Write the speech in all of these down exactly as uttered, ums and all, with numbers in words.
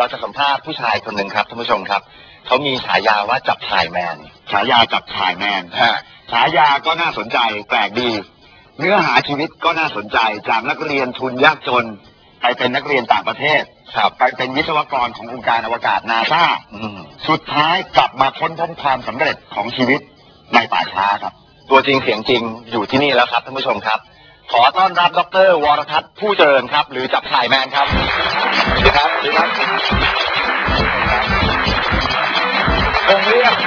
เราจะสัมภาษณ์ผู้ชายคนหนึ่งครับท่านผู้ชมครับเขามีฉายาว่าจับถ่ายแมนฉายาจับถ่ายแมนฮะฉายาก็น่าสนใจแปลกดีเนื้อหาชีวิตก็น่าสนใจจากนักเรียนทุนยากจนไปเป็นนักเรียนต่างประเทศครับไปเป็นวิศวกรขององค์การอวกาศนาซาสุดท้ายกลับมาค้นพบความสำเร็จของชีวิตในป่าช้าครับตัวจริงเสียงจริงอยู่ที่นี่แล้วครับท่านผู้ชมครับขอต้อนรับดร.วรทัศน์ผู้เจริญครับหรือจับถ่ายแมนครับสวัสดีครับสวัสดีครับผมเรียก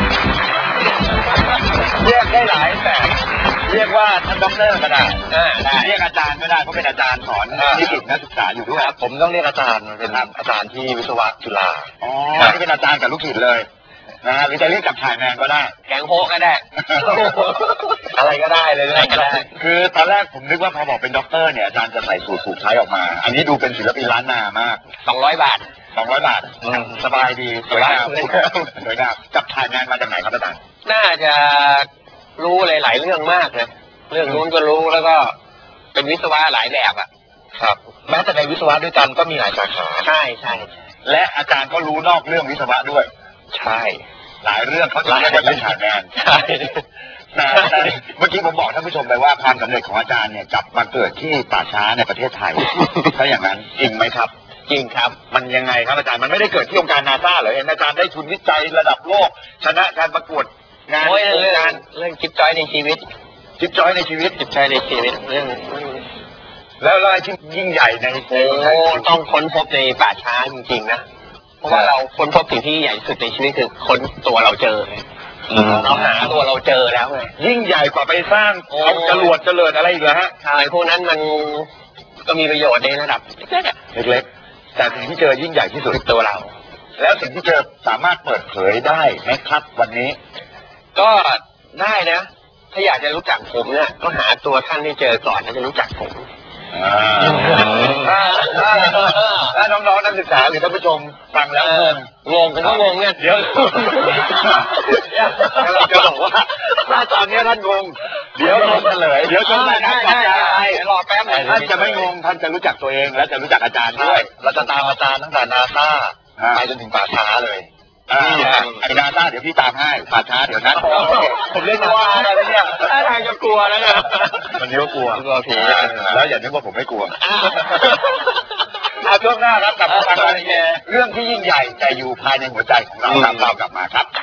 เรียกได้หลายแบบเรียกว่าท่านด็อกเตอร์ก็ได้เรียกอาจารย์ก็ได้เพราะเป็นอาจารย์สอนนิสิตนักศึกษาอยู่ด้วยผมต้องเรียกอาจารย์เป็นอาจารย์ที่วิศวะจุฬาอ๋อที่เป็นอาจารย์กับลูกศิษย์เลยนะฮะหรือจะเรียกจับถ่ายแมนก็ได้แกงโฮก็ได้อะไรก็ได้เลยก็ได้คือตอนแรกผมนึกว่าพอบอกเป็นด็อกเตอร์เนี่ยอาจารย์จะใส่สูทผูกไทยออกมาอันนี้ดูเป็นศิลปินล้านนามากสองร้อยบาทสองร้อยบาทสบายดีสวยงามสวยงามจับถ่ายแมนมาจากไหนครับอาจารย์น่าจะรู้หลายๆเรื่องมากเลยเรื่องนู้นก็รู้แล้วก็เป็นวิศวะหลายแบบอ่ะครับแม้แต่ในวิศวะด้วยกันก็มีหลายสาขาใช่ใช่และอาจารย์ก็รู้นอกเรื่องวิศวะด้วยใช่หลายเรื่องเขาจะเรียกว่าเป็นถ่ายแมนใช่แต่เมื่อกี้ผมบอกท่านผู้ชมไปว่าความสำเร็จของอาจารย์เนี่ยกลับมาเกิดที่ป่าช้าในประเทศไทยถ้าอย่างนั้นจริงไหมครับจริงครับมันยังไงครับอาจารย์มันไม่ได้เกิดที่องค์การนาซาเหรอเห็นอาจารย์ได้ทุนวิจัยระดับโลกชนะการประกวดงานเรื่องงานเรื่องจิ๊บจ้อยในชีวิตจิ๊บจ้อยในชีวิตจิ๊บจ้อยในชีวิตเรื่องแล้วอะไรที่ยิ่งใหญ่ในโอ้ต้องค้นพบในป่าช้าจริงๆนะเพราะว่าเราค้นพบสิ่งที่ใหญ่สุดในชีวิตคือค้นตัวเราเจอเราหาตัวเราเจอแล้วเลยยิ่งใหญ่กว่าไปสร้างจรวดเจริญอะไรอีกเหรอฮะใช่พวกนั้นมันก็มีประโยชน์ในระดับเล็กๆแต่สิ่งที่เจอยิ่งใหญ่ที่สุดตัวเราแล้วสิ่งที่เจอสามารถเปิดเผยได้ไหมครับวันนี้ก็ได้นะถ้าอยากจะรู้จักผมเนี่ยก็หาตัวท่านให้เจอก่อนแล้วจะรู้จักผมถ้าน้องๆนักศึกษาหรือท่านผู้ชมฟังแล้วงงผมก็งงเนี่ยเดี๋ยวเราจะบอกว่าถ้าตอนนี้ท่านงงเดี๋ยวงงเฉลยเดี๋ยวจะได้ได้ได้รอแป๊บนึงท่านจะไม่งงท่านจะรู้จักตัวเองและจะรู้จักอาจารย์ด้วยเราจะตามอาจารย์ตั้งแต่นาซาไปจนถึงป่าช้าเลยไอ้นาซาเดี๋ยวพี่ตามให้ป่าช้าเดี๋ยวนั้นผมเล่นนาซาอะไรเนี่ยถ้าทางจะกลัวแล้วนะวันนี้ก็กลัวกลัวผีแล้วอย่านึกว่าผมไม่กลัวเอาช่วงหน้าครับกลับมาฟังกันเรื่องที่ยิ่งใหญ่แต่อยู่ภายในหัวใจของเราครับเรากลับมาครับ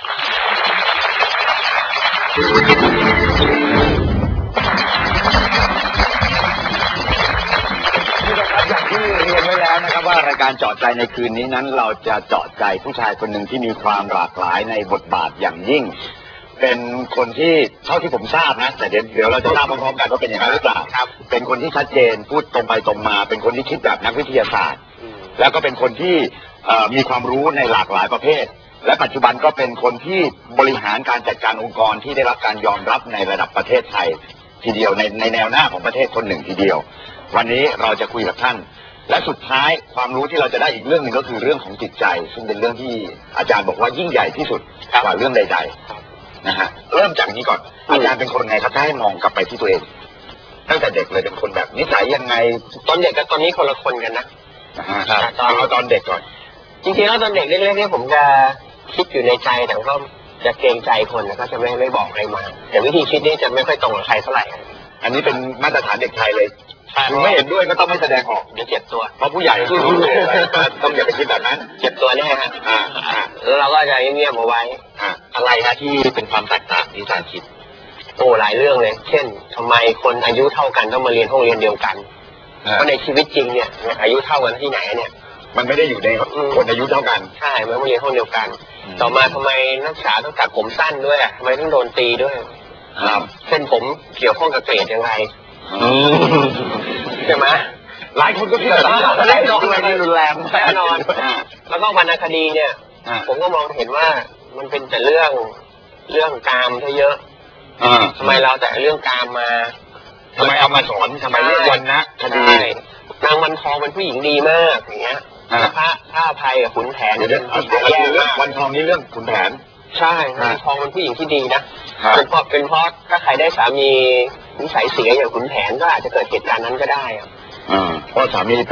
อย่างที่เรียนไว้แล้วนะครับว่ารายการเจาะใจในคืนนี้นั้นเราจะเจาะใจผู้ชายคนหนึ่งที่มีความหลากหลายในบทบาทอย่างยิ่งเป็นคนที่เท่าที่ผมทราบนะแต่เดี๋ยวเดี๋ยวเราจะทราบพร้อมๆกันว่าเป็นอย่างไรหรือเปล่าครับเป็นคนที่ชัดเจนพูดตรงไปตรงมาเป็นคนที่คิดแบบนักวิทยาศาสตร์แล้วก็เป็นคนที่มีความรู้ในหลากหลายประเภทและปัจจุบันก็เป็นคนที่บริหารการจัดการองค์กรที่ได้รับการยอมรับในระดับประเทศไทยทีเดียวในในแนวหน้าของประเทศคนหนึ่งทีเดียววันนี้เราจะคุยกับท่านและสุดท้ายความรู้ที่เราจะได้อีกเรื่องหนึ่งก็คือเรื่องของจิตใจซึ่งเป็นเรื่องที่อาจารย์บอกว่ายิ่งใหญ่ที่สุดกว่าเรื่องใดๆนะฮะเริ่มจากนี้ก่อนอาจารย์เป็นคนไงครับถ้าให้มองกลับไปที่ตัวเองตั้งแต่เด็กเลยเป็นคนแบบนิสัยยังไงตอนเด็กกับตอนนี้คนละคนกันนะตอนเอาตอนเด็กก่อนจริงๆแล้วตอนเด็กเล็กๆนี่ผมจะคิดอยู่ในใจแต่ก็จะเกรงใจคนแล้วก็จะไม่ไม่บอกใครมาแต่วิธีคิดนี่จะไม่ค่อยตรงกับใครเท่าไหร่อันนี้เป็นมาตรฐานเด็กไทยเลยคุณไม่เห็นด้วยก็ต้องไม่แสดงออกเดี๋ยวเจ็บตัวเพราะผู้ใหญ่ต้องอย่าไปคิดแบบนั้นเจ็บตัวแน่ฮะแล้วเราก็จะเงียบๆเอาไว้อะไรฮะที่เป็นความแตกต่างที่อาจารย์คิดโอ้หลายเรื่องเลยเช่นทำไมคนอายุเท่ากันต้องมาเรียนห้องเรียนเดียวกันเพราะในชีวิตจริงเนี่ยอายุเท่ากันที่ไหนเนี่ยมันไม่ได้อยู่ในคนอายุเท่ากันใช่มันมาเรียนห้องเดียวกันต่อมาทำไมนักศึกษาต้องตัดผมสั้นด้วยทำไมต้องโดนตีด้วยเส้นผมเกี่ยวข้องกับเกรดยังไงใช่ไหมหลายคนก็คิดว่าแน่นอนมันรุนแรงแน่นอนแล้วก็วรรณคดีเนี่ยผมก็มองเห็นว่ามันเป็นแต่เรื่องเรื่องกามซะเยอะทำไมเราแต่เรื่องกามมาทำไมเอามาสอนทำไมเรื่องวันนะคดีนางวันทองเป็นผู้หญิงดีมากอย่างเงี้ยพระพระอภัยกับขุนแผนเป็นผู้ชายแย่มากวันทองนี่เรื่องขุนแผนใช่วันทองเป็นผู้หญิงที่ดีนะเป็นเพราะเป็นเพราะถ้าใครได้สามีนิสัยเสียอย่างขุนแผนก็อาจจะเกิดเหตุการณ์นั้นก็ได้อ่ะเพราะสามีไป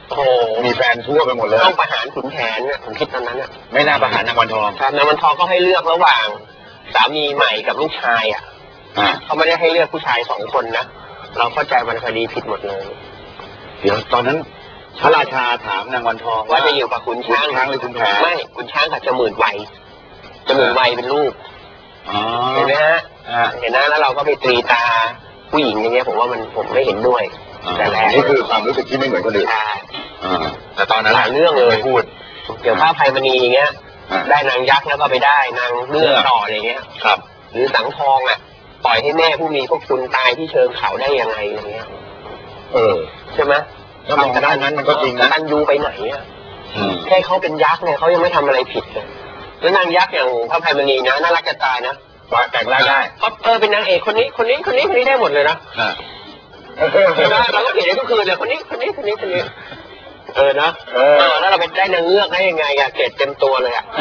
โอ้โหมีแฟนทั่วไปหมดเลยต้องประหารขุนแผนเนี่ยผมคิดตอนนั้นเนี่ยไม่น่าประหารนางวันทองครับนางวันทองก็ให้เลือกระหว่างสามีใหม่กับลูกชายอ่ะอ่าเขาไม่ได้ให้เลือกผู้ชายสองคนนะเราเข้าใจวรรณคดีผิดหมดเลยเดี๋ยวตอนนั้นพระราชาถามนางวันทองว่าจะอยู่กับขุนช้างขุนช้างหรือขุนแผนไม่ขุนช้างกับจมื่นไวจมื่นไวเป็นลูกอ๋อเห็นไหมฮะอ่าเห็นนะแล้วเราก็ไปตรีตาผู้หญิงอย่างเงี้ยผมว่ามันผมไม่เห็นด้วยแต่แรกนี่คือความรู้สึกที่ไม่เหมือนคนอื่นใช่อ่าแต่ตอนนั้นหลายเรื่องเลยไม่พูดเกี่ยวกับพระอภัยมณีอย่างเงี้ยอ่าได้นางยักษ์แล้วก็ไปได้นางเลือกต่ออะไรเงี้ยครับหรือสังทองอ่ะปล่อยให้แม่ผู้มีพวกคุณตายที่เชิงเขาได้ยังไงอะไรเงี้ยเออใช่ไหมถ้ามองด้านนั้นมันก็จริงนะตันยูไปไหนอ่ะอืมแค่เขาเป็นยักษ์เนี่ยเขายังไม่ทำอะไรผิดเลยแล้วนางยักษ์อย่างพระอภัยมณีนะน่ารักจะตายนะว่าแต่งร่างได้ก็เออเป็นนางเอกคนนี้คนนี้คนนี้คนนี้ได้หมดเลยนะอ่าใช่ไหมเราก็เห็นได้ทุกคืนเลยคนนี้คนนี้คนนี้คนนี้เออนะเออแล้วเราไปได้นางเงือกได้ยังไงอะเกรดเต็มตัวเลยอะ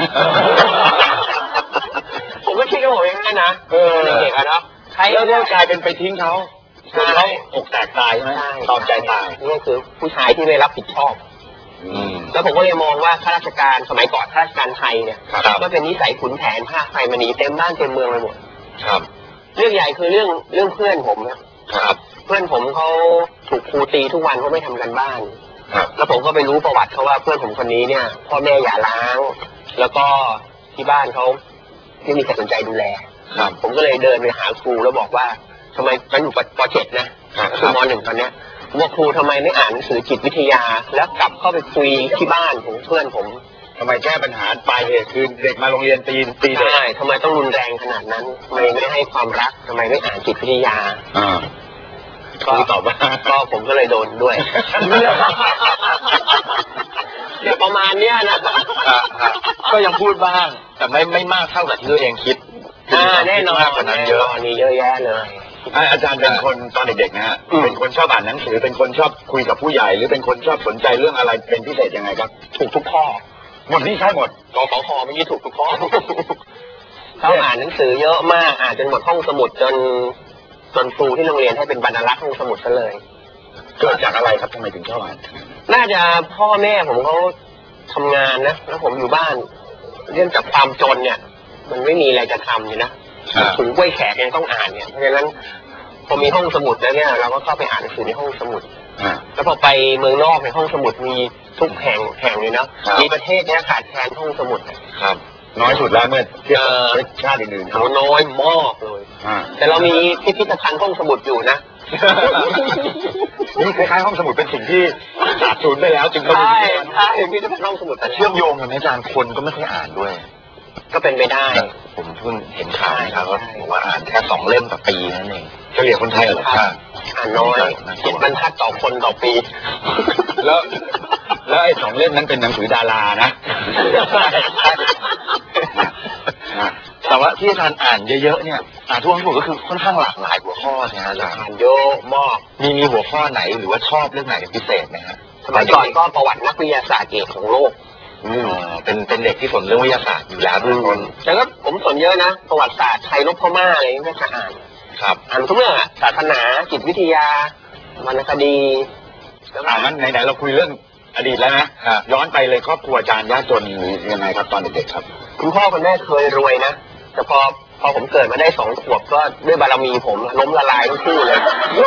ผมก็คิดว่าผมยังไงนะเออเด็กอะเนาะใครแล้วก็กลายเป็นไปทิ้งเขาจนเขาอกแตกตายใช่ไหมตอมใจตายนี่คือผู้ชายที่ไม่รับผิดชอบอืมแล้วผมก็เลยมองว่าข้าราชการสมัยก่อนข้าราชการไทยเนี่ยครับก็เป็นนิสัยขุนแผนผ้าไฟมณีเต็มบ้านเต็มเมืองไปหมดครับเรื่องใหญ่คือเรื่องเรื่องเพื่อนผมนะครับ เพื่อนผมเขาถูกครูตีทุกวันเขาไม่ทำกันบ้านครับแล้วผมก็ไปรู้ประวัติเขาว่าเพื่อนผมคนนี้เนี่ยพ่อแม่หย่าร้าง แล้วก็ที่บ้านเขาไม่มีใครสนใจดูแลครับผมก็เลยเดินไปหาครูแล้วบอกว่าทำไมมันอยู่ปเจ็ดนะคือมหนึ่งตอนเนี้ยผมบอกครูทำไมไม่อ่านหนังสือจิตวิทยา แล้วกลับเข้าไปคุยที่บ้านของเพื่อนผมทำไมแก้ปัญหาปลายเหตุคือเด็กมาโรงเรียนตีตีเด็กใช่ทำไมต้องรุนแรงขนาดนั้นทำไมไม่ให้ความรักทำไมไม่อ่านจิตวิทยาอ่าครูตอบว่าก็ผมก็เลยโดนด้วย เนี่ยประมาณเนี้ยนะอ่าอ่าก็ยังพูดบ้าง แต่ไม่ไม่มากเท่ากับที่ตัวเองคิดอ่าแน่นอนมากกว่านั้นเยอะนี่เยอะแยะเลยอ่าอาจารย์เป็นคนตอนเด็กๆนะฮะอืมเป็นคนชอบอ่านหนังสือเป็นคนชอบคุยกับผู้ใหญ่ หรือเป็นคนชอบสนใจเรื่องอะไรเป็นพิเศษยังไงครับถูกทุกข้อหมดนี่ใช่หมดกอขอคอเมื่อกี้ถูกทุกข้อ เขาอ่านหนังสือเยอะมากอ่านจนหมดห้องสมุดจนจนครูที่โรงเรียนให้เป็นบรรณารักษ์ห้องสมุดซะเลยเกิดจากอะไรครับทำไมถึงชอบอ่านน่าจะพ่อแม่ผมเขาทำงานนะแล้วผมอยู่บ้านเรื่องจากความจนเนี่ย มันไม่มีอะไรจะทำเนี่ยนะถุงกล้วยแขกยังต้องอ่านเนี่ยเพราะฉะนั้นพอมีห้องสมุดแล้วเนี่ยเราก็เข้าไปอ่านหนังสือในห้องสมุดอ่าแล้วพอไปเมืองนอกในห้องสมุดมีทุกแห่งแห่งเลยเนาะครับมีประเทศเนี้ยขาดแคลนห้องสมุดครับ น้อยสุดแล้วเมื่อเทียบกับชาติอื่นๆเขาน้อยมากเลยอ่าแต่เรามีพิพิธภัณฑ์ห้องสมุดอยู่นะนี่คล้ายๆห้องสมุดเป็นสิ่งที่ขาดศูนย์ไปแล้วจึงต้องมีใช่ใช่พิพิธภัณฑ์ห้องสมุดแต่เชื่อมโยงกันไหมอาจารย์คนก็ไม่ค่อยอ่านด้วยก็เป็นไปได้ผมเพิ่งเห็นข่าวนะครับว่าบอกว่าอ่านแค่สองเล่มต่อปีนั่นเองเฉลี่ยคนไทยเหรอครับ อ่านน้อยเจ็ดบรรทัดต่อคนต่อปีแล้ว แล้วไอ้สองเล่มนั้นเป็นหนังสือดารานะแต่ว่าที่อาจารย์อ่านเยอะๆเนี่ยอ่านทั่วทั้งหมดก็คือค่อนข้างหลากหลายหัวข้อนะอาจารย์อ่านเยอะมากมีมีหัวข้อไหนหรือว่าชอบเรื่องไหนเป็นพิเศษไหมฮะสมัยก่อนก็ประวัตินักวิทยาศาสตร์เอกของโลกอืมเป็นเป็นเด็กที่สนเรื่องวิทยาศาสตร์อยู่แล้วทุกคนแต่ก็ผมสนเยอะนะประวัติศาสตร์ไทยลบพม่าอะไรนี่ก็จะอ่านครับอ่านทุกเรื่องอะศาสนาจิตวิทยาวรรณคดีแล้วก็อ่างั้นไหนๆเราคุยเรื่องอดีตแล้วนะย้อนไปเลยครอบครัวอาจารย์ยากจนหรือยังไงครับตอนเด็กๆครับคุณพ่อคุณแม่เคยรวยนะแต่พอพอผมเกิดมาได้สองขวบก็ด้วยบารมีผมล้มละลายทั้งคู่เลย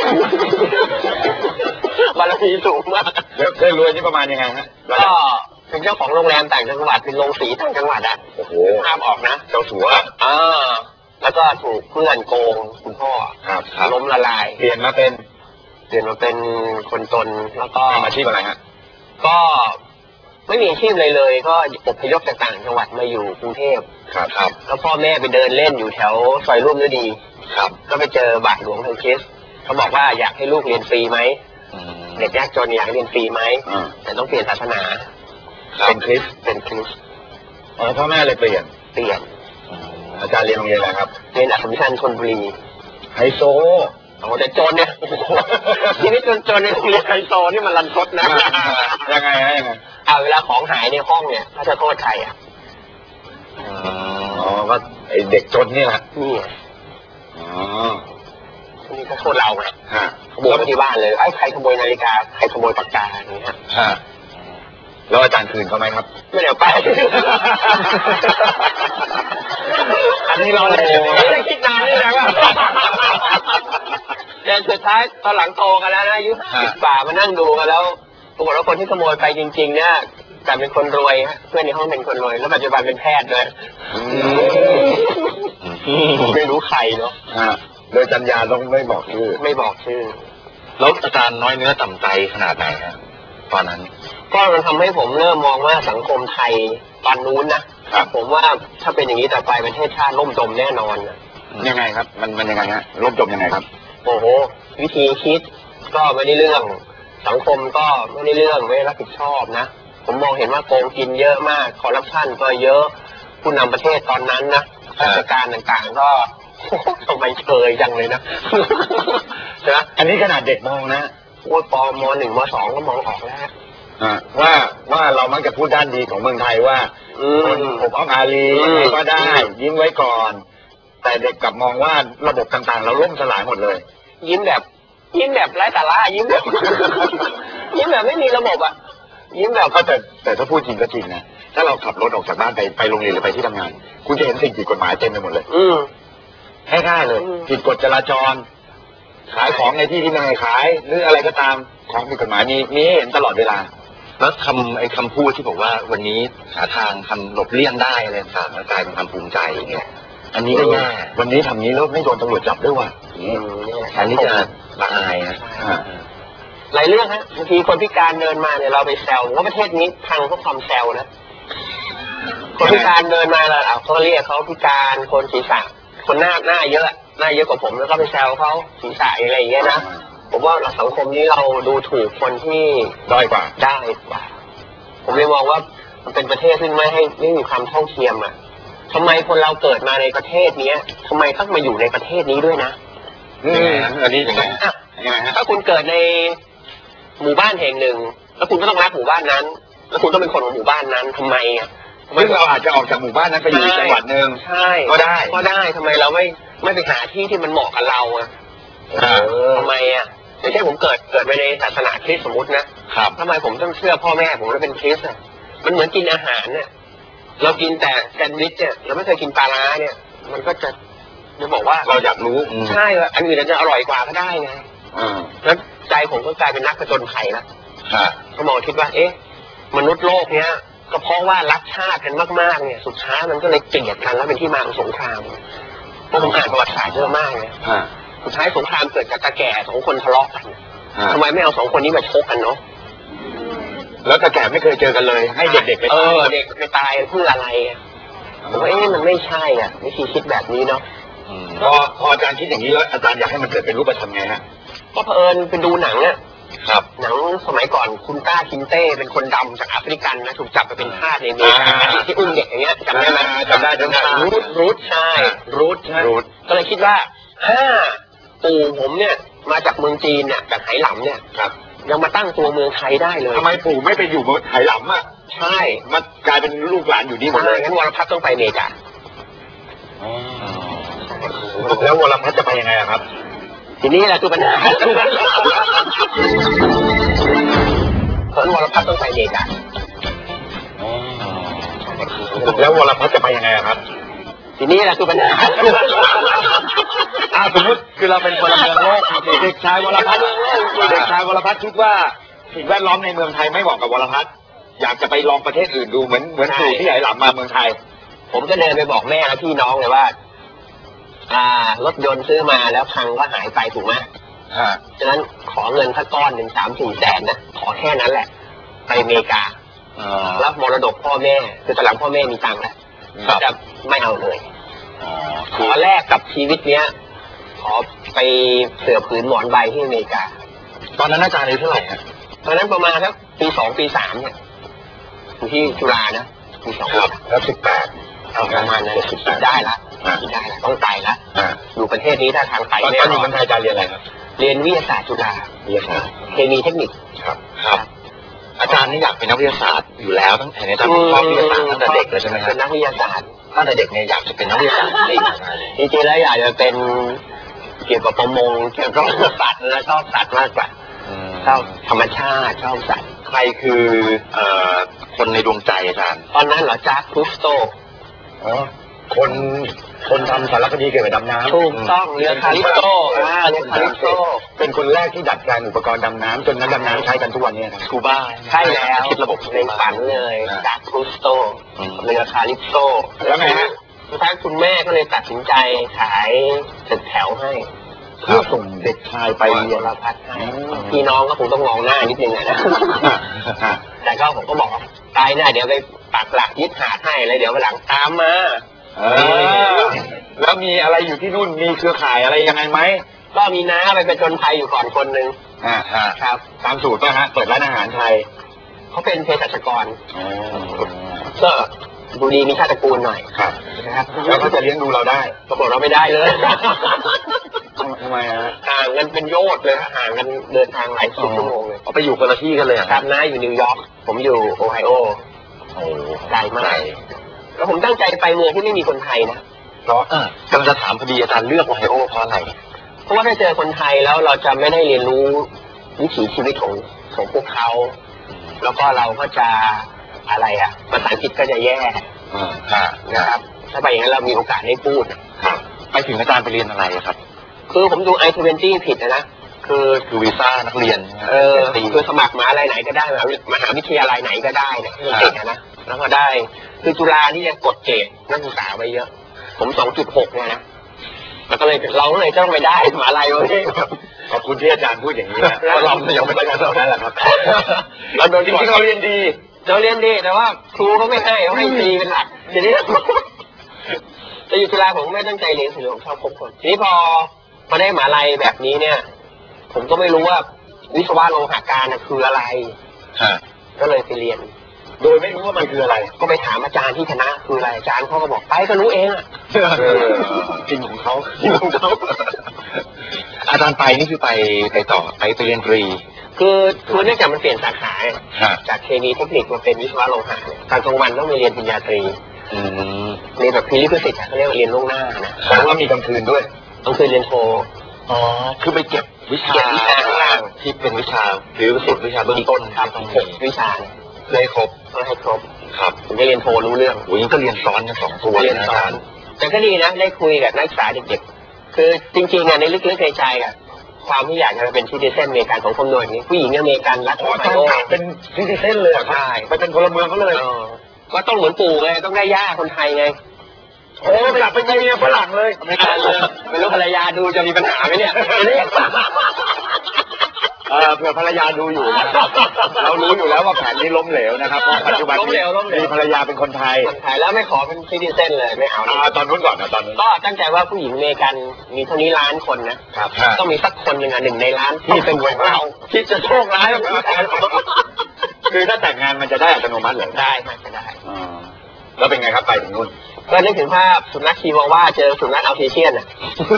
บารมีสูงมากแล้วเคยรวยนี่ประมาณยังไงฮะก็เป็นเจ้าของโรงแรมต่างจังหวัดเป็นโรงสีต่างจังหวัดอ่ะโอ้โหภาพออกนะเจ้าสัวอ่าแล้วก็ถูกเพื่อนโกงคุณพ่อครับครับล้มละลายเปลี่ยนมาเป็นเปลี่ยนมาเป็นคนจนแล้วก็ทำอาชีพอะไรฮะก็ไม่มีอาชีพอะไรเลย ก็อพยพจากต่างจังหวัดมาอยู่กรุงเทพครับครับแล้วพ่อแม่ไปเดินเล่นอยู่แถวซอยร่วมฤดีครับก็ไปเจอบาทหลวงทางคริสต์เขาบอกว่าอยากให้ลูกเรียนฟรีไหมอืมเด็กยากจนอยากให้เรียนฟรีไหมอ่าแต่ต้องเปลี่ยนศาสนาเป็นคริสต์เป็นคริสต์อ๋อพ่อแม่เลยเปลี่ยนเปลี่ยนอาจารย์เรียนโรงเรียนอะไรครับเรียนอัศมชัญธนบุรีไฮโซโอ้แต่จนเนี่ยโอ้โหชีวิตจนๆในโรงเรียนไฮโซนี่มันรันทดนะยังไงฮะยังไงเอาเวลาของหายในห้องเนี่ยเขาจะโทษใครอ่ะอ๋อก็ไอเด็กจนนี่แหละนี่ไงอ๋อนี่ก็โทษเราไงฮะขโมยมาที่บ้านเลยไอ้ใครขโมยนาฬิกาใครขโมยปากกาอย่างเงี้ยฮะแล้วอาจารย์คืนเขาไหมครับไม่เดี๋ยวไปอันนี้เราเลยไม่ได้คิดนานนี่นะว่าแต่สุดท้ายตอนหลังโตกันแล้วนะอายุสิบป่ามานั่งดูกันแล้วปรากฏว่าคนที่ขโมยไปจริงๆเนี่ยกลายเป็นคนรวยฮะเพื่อนในห้องเป็นคนรวยแล้วปัจจุบันเป็นแพทย์ด้วยไม่รู้ใครเนาะโดยจัญญาต้องไม่บอกชื่อไม่บอกชื่อแล้วอาจารย์น้อยเนื้อต่ำใจขนาดไหนฮะตอนนั้นก็มันทำให้ผมเริ่มมองว่าสังคมไทยตอนนู้นนะผมว่าถ้าเป็นอย่างนี้ต่อไปประเทศชาติล่มจมแน่นอนยังไงครับมันมันยังไงฮะล่มจมยังไงครับโอ้โหวิธีคิดก็ไม่ได้เรื่องสังคมก็ไม่ได้เรื่องไม่รับผิดชอบนะผมมองเห็นว่าโกงกินเยอะมากคอร์รัปชันก็เยอะผู้นำประเทศตอนนั้นนะราชการต่างๆก็ทำไมเคยจังเลยนะนะอันนี้ขนาดเด็กมองนะว่าปมหนึ่งมสองก็มองออกแล้วว่าว่าเรามักจะพูดด้านดีของเมืองไทยว่าคนผมอ้อมอารีก็ได้ยิ้มไว้ก่อนแต่เด็กกลับมองว่าระบบต่างๆเราล่มสลายหมดเลยยิ้มแบบยิ้มแบบไร้สาระยิ้มแบบยิ้มแบบไม่มีระบบอ่ะยิ้มแบบก็แต่แต่ถ้าพูดจริงก็จริงนะถ้าเราขับรถออกจากบ้านไปไปโรงเรียนหรือไปที่ทำงานคุณจะเห็นสิ่งผิดกฎหมายเต็มไปหมดเลยอืมง่ายๆเลยผิดกฎจราจรขายของในที่ที่ไม่ให้ขายหรืออะไรก็ตามของผิดกฎหมายมีมีให้เห็นตลอดเวลาแล้วคำไอ้คำพูดที่บอกว่าวันนี้หาทางทำหลบเลี่ยงได้อะไรต่างๆกลายเป็นคำภูมิใจอย่างเงี้ยอันนี้ก็แย่วันนี้ทำนี้แล้วไม่โดนตำรวจจับด้วยว่ะอันนี้จะละอายนะหลายเรื่องฮะบางทีคนพิการเดินมาเนี่ยเราไปแซวว่าประเทศนี้พังเพราะความแซวนะคนพิการเดินมาแล้วเขาเรียกเขาพิการคนศีรษะคนหน้าหน้าเยอะหน้าเยอะกว่าผมแล้วก็ไปแซวเขาศีรษะอะไรอย่างเงี้ยนะผมว่าเราสังคมนี้เราดูถูกคนที่ด้อยกว่าได้กว่าผมเลยมองว่ามันเป็นประเทศที่ไม่ให้ไม่มีความเท่าเทียมอ่ะทำไมคนเราเกิดมาในประเทศนี้ทำไมต้องมาอยู่ในประเทศนี้ด้วยนะอืมอันนี้ยังไงยังไงฮะถ้าคุณเกิดในหมู่บ้านแห่งหนึ่งแล้วคุณก็ต้องรักหมู่บ้านนั้นแล้วคุณต้องเป็นคนของหมู่บ้านนั้นทำไมอ่ะซึ่งเราอาจจะออกจากหมู่บ้านนั้นไปอยู่จังหวัดหนึ่งใช่ก็ได้ก็ได้ทำไมเราไม่ไม่ไปหาที่ที่มันเหมาะกับเราอ่ะทำไมอ่ะอย่างเช่นผมเกิดเกิดไปในศาสนาคริสต์สมมตินะครับทำไมผมต้องเชื่อพ่อแม่ผมแล้วเป็นคริสต์อ่ะมันเหมือนกินอาหารเนี่ยเรากินแต่แซนด์วิชเนี่ยเราไม่เคยกินปลาร้าเนี่ยมันก็จะจะบอกว่าเราอยากรู้ใช่อันอื่นอาจจะอร่อยกว่าก็ได้ไงแล้วใจผมก็กลายเป็นนักผจญภัยแล้วก็มองคิดว่าเอ๊ะมนุษย์โลกเนี้ยก็เพราะว่ารักชาติกันมากๆเนี่ยสุดท้ายมันก็เลยเกลียดกันแล้วเป็นที่มาของสงครามเพราะผมอ่านประวัติศาสตร์เยอะมากเลยสุดท้ายสงครามเกิดจากตาแก่สองคนทะเลาะกันทำไมไม่เอาสองคนนี้มาชกกันเนาะแล้วตาแก่ไม่เคยเจอกันเลยให้เด็กๆไปเออเด็กไปตายเพื่ออะไรผมว่าเอ๊ะมันไม่ใช่อ่ะวิธีคิดแบบนี้เนาะพอพออาจารย์คิดอย่างนี้แล้วอาจารย์อยากให้มันเกิดเป็นรูปธรรมไงฮะก็เผอิญเป็นดูหนังอ่ะครับหนังสมัยก่อนคุณต้าคินเต้เป็นคนดำจากแอฟริกันนะถูกจับไปเป็นทาสในเมกาที่อุ้มเด็กอย่างเงี้ยจำได้ไหมจำได้จำได้รูทรูทใช่รูทรูทก็เลยคิดว่าถ้าปู่ผมเนี่ยมาจากเมืองจีนเนี่ยจากไหหลำเนี่ยครับยังมาตั้งตัวเมืองไทยได้เลยทำไมปู่ไม่ไปอยู่เมืองไหหลำอ่ะใช่มากลายเป็นลูกหลานอยู่นี่หมดเลยงั้นวรพัฒน์ต้องไปเมกาแล้ววรพัฒน์จะไปยังไงครับทีนี้แหละคือปัญหาเพราะวรพัฒน์ต้องไปเมกาแล้ววรพัฒน์จะไปยังไงครับทีนี้แหละคือปัญหาอ่าสมมติคือเราเป็นพลเมืองโลกเด็กชายวรพัฒน์เด็กชายวรพัฒน์คิดว่าสิ่งแวดล้อมในเมืองไทยไม่เหมาะกับวรพัฒน์อยากจะไปลองประเทศอื่นดูเหมือนเหมือนปู่ที่ไหหลำมาเมืองไทยผมก็เดินไปบอกแม่และพี่น้องเลยว่าอ่ารถยนต์ซื้อมาแล้วพังก็หายไปถูกไหมอ่าฉะนั้นขอเงินสักก้อนหนึ่งสามสี่แสนนะขอแค่นั้นแหละไปอเมริการับมรดกพ่อแม่คือตอนหลังพ่อแม่มีตังค์แล้วก็จะไม่เอาเลยขอแลกกับชีวิตเนี้ยขอไปเสือผืนหมอนใบที่อเมริกาตอนนั้นอาจารย์อายุเท่าไหร่ฮะตอนนั้นประมาณสักปีสองปีสามเนี่ยอยู่ที่จุฬานะปีสองแล้วสิบแปดประมาณนั้นคิดได้ละคิดได้ละต้องไปละอยู่ประเทศนี้ถ้าทางไปไม่ตอนอยู่เมืองไทยอาจารย์เรียนอะไรครับเรียนวิทยาศาสตร์จุฬาวิทยาศาสตร์เคมีเทคนิคครับครับอาจารย์นี่อยากเป็นนักวิทยาศาสตร์อยู่แล้วตั้งแต่ในตอนชอบวิทยาศาสตร์ตั้งแต่เด็กเลยใช่ไหมครับเป็นนักวิทยาศาสตร์ตั้งแต่เด็กเนี่ยอยากจะเป็นนักวิทยาศาสตร์จริงๆแล้วอยากจะเป็นเกี่ยวกับประมงเกี่ยวกับสัตว์และชอบสัตว์มากกว่าชอบธรรมชาติชอบสัตว์รคือเอ่อคนในดวงใจอาจารย์ตอนนั้นเหรอจากครูสโตอ๋อคนคนทำสารคดีเกี่ยวกับดำน้ำถูกต้องเรือคาริโตอ่าเรือคาริโตเป็นคนแรกที่ดัดแปลงอุปกรณ์ดำน้ำจนนักดำน้ำใช้กันทุกวันนี้ครับสกูบ้าใช่แล้วคิดระบบในฝันเลยจากครูสโตเรือคาริโตแล้วไงฮะสุดท้ายคุณแม่ก็เลยตัดสินใจขายตึกแถวให้เพื่อส่งเด็กชายไปเรียนพัดให้พี่น้องก็คงต้องมองหน้านิดนึงนะแต่ก็ผมก็บอกตายหน้าเดี๋ยวไปปักหลักยึดหาดให้เลยเดี๋ยววันหลังตามมาแล้วมีอะไรอยู่ที่นู่นมีเครือข่ายอะไรยังไงไหมก็มีน้าไปเป็นคนไทยอยู่ก่อนคนหนึ่งอ่าครับตามสูตรก็ฮะเปิดร้านอาหารไทยเขาเป็นเภสัชกรก็ดูดีมีชาติตระกูลหน่อยครับนะครับแล้วเขาจะเลี้ยงดูเราได้ปรากฏเราไม่ได้เลยทำไมฮะห่างกันเป็นโยชน์เลยห่างกันเดินทางหลายชั่วโมงเลยเอาไปอยู่คนละที่กันเลยครับน้าอยู่นิวยอร์กผมอยู่โอไฮโอโอ้ไกลมากแล้วผมตั้งใจไปเมืองที่ไม่มีคนไทยนะเพราะกำลังจะถามพอดีอาจารย์เลือกโอไฮโอเพราะอะไรเพราะว่าถ้าเจอคนไทยแล้วเราจะไม่ได้เรียนรู้วิถีชีวิตของของพวกเขาแล้วก็เราก็จะอะไรอ่ะภาษาอังกฤษก็จะแย่นะครับถ้าไปอย่างนั้นเรามีโอกาสได้พูดไปถึงอาจารย์ไปเรียนอะไรครับคือผมดูไอทเวนตี้ผิดนะคือคือวีซ่านักเรียนเออคือสมัครมหาอะไรไหนก็ได้มหาวิทยาลัยไหนก็ได้เนี่ยเด็กนะแล้วก็ได้คือจุฬาที่จะกดเกรดนักศึกษาไปเยอะผม สองจุดหก เนี่ยนะแล้วก็เลยเราก็เลยต้องไปได้มหาลัยวะนี่ขอบคุณที่อาจารย์พูดอย่างนี้นะเพราะเรายังไม่ได้กันเท่านั้นแหละครับเราโดนจริงๆเราเรียนดีเราเรียนดีแต่ว่าครูเขาไม่ให้เขาให้ตีเป็นหลักทีนี้แต่อยู่จุฬาผมไม่ตั้งใจเรียนสื่อผมชอบคบคนทีนี้พอมาได้มหาลัยแบบนี้เนี่ยผมก็ไม่รู้ว่าวิศวะโลหะการคืออะไรก็เลยไปเรียนโดยไม่รู้ว่ามันคืออะไรก็ไปถามอาจารย์ที่คณะคืออะไรอาจารย์เขาก็บอกไปก็รู้เองอ่ะจริงของเขาจริงของเขาอาจารย์ไปนี่คือไปไปต่อไปไปเรียนตรีคือคือเนื่องจากมันเปลี่ยนสาขาจากเคมีเทคนิคมาเป็นวิศวะโลหะตอนกลางวันต้องไปเรียนปริญญาตรีเรียนแบบพิลิพิสิทธิ์เขาเรียกว่าเรียนล่วงหน้านะแล้วก็มีกลางคืนด้วยกลางคืนเรียนโทอ๋อคือไปเก็บวิชาวิชาข้างล่างที่เป็นวิชาหรือสิบวิชาเบื้องต้นครับหกวิชาเลยครบให้ครบครับผมจะเรียนโทรู้เรื่องโอ้ยก็เรียนซ้อนกันสองตัวเรียนซ้อนแต่ก็ดีนะได้คุยกับนักศึกษาเด็กๆคือจริงๆอ่ะในลึกๆในใจอ่ะความที่อยากจะเป็นซิติเซนอเมริกันของคนหน่วยนี้ผู้หญิงอเมริกันรักโอไฮโอเป็นซิติเซนเลยใช่ไปเป็นพลเมืองเขาเลยก็ต้องเหมือนปู่ไงต้องได้ย่าคนไทยไงโอ้ไปหลับไปเมียฝรั่งเลยไม่ทันเลยไม่รู้ภรรยาดูจะมีปัญหาไหมเนี่ยเออเผื่อภรรยาดูอยู่นะเรารู้อยู่แล้วว่าแผนนี้ล้มเหลวนะครับเพราะปัจจุบันมีภรรยาเป็นคนไทยคนไทยแล้วไม่ขอเป็นซิติเซนเลยไม่เอาตอนนู้นก่อนนะตอนนู้นก็ตั้งใจว่าผู้หญิงอเมริกันมีเท่านี้ล้านคนนะครับต้องมีสักคนหนึ่งอ่ะหนึ่งในล้านที่เป็นของเราที่จะโชคร้ายคือถ้าแต่งงานมันจะได้อัตโนมัติเหรอได้จะได้แล้วเป็นไงครับไปถึงนู่นก็นึกถึงภาพสุนัขชีวาว่าเจอสุนัขอัลเทเชียนอ่ะ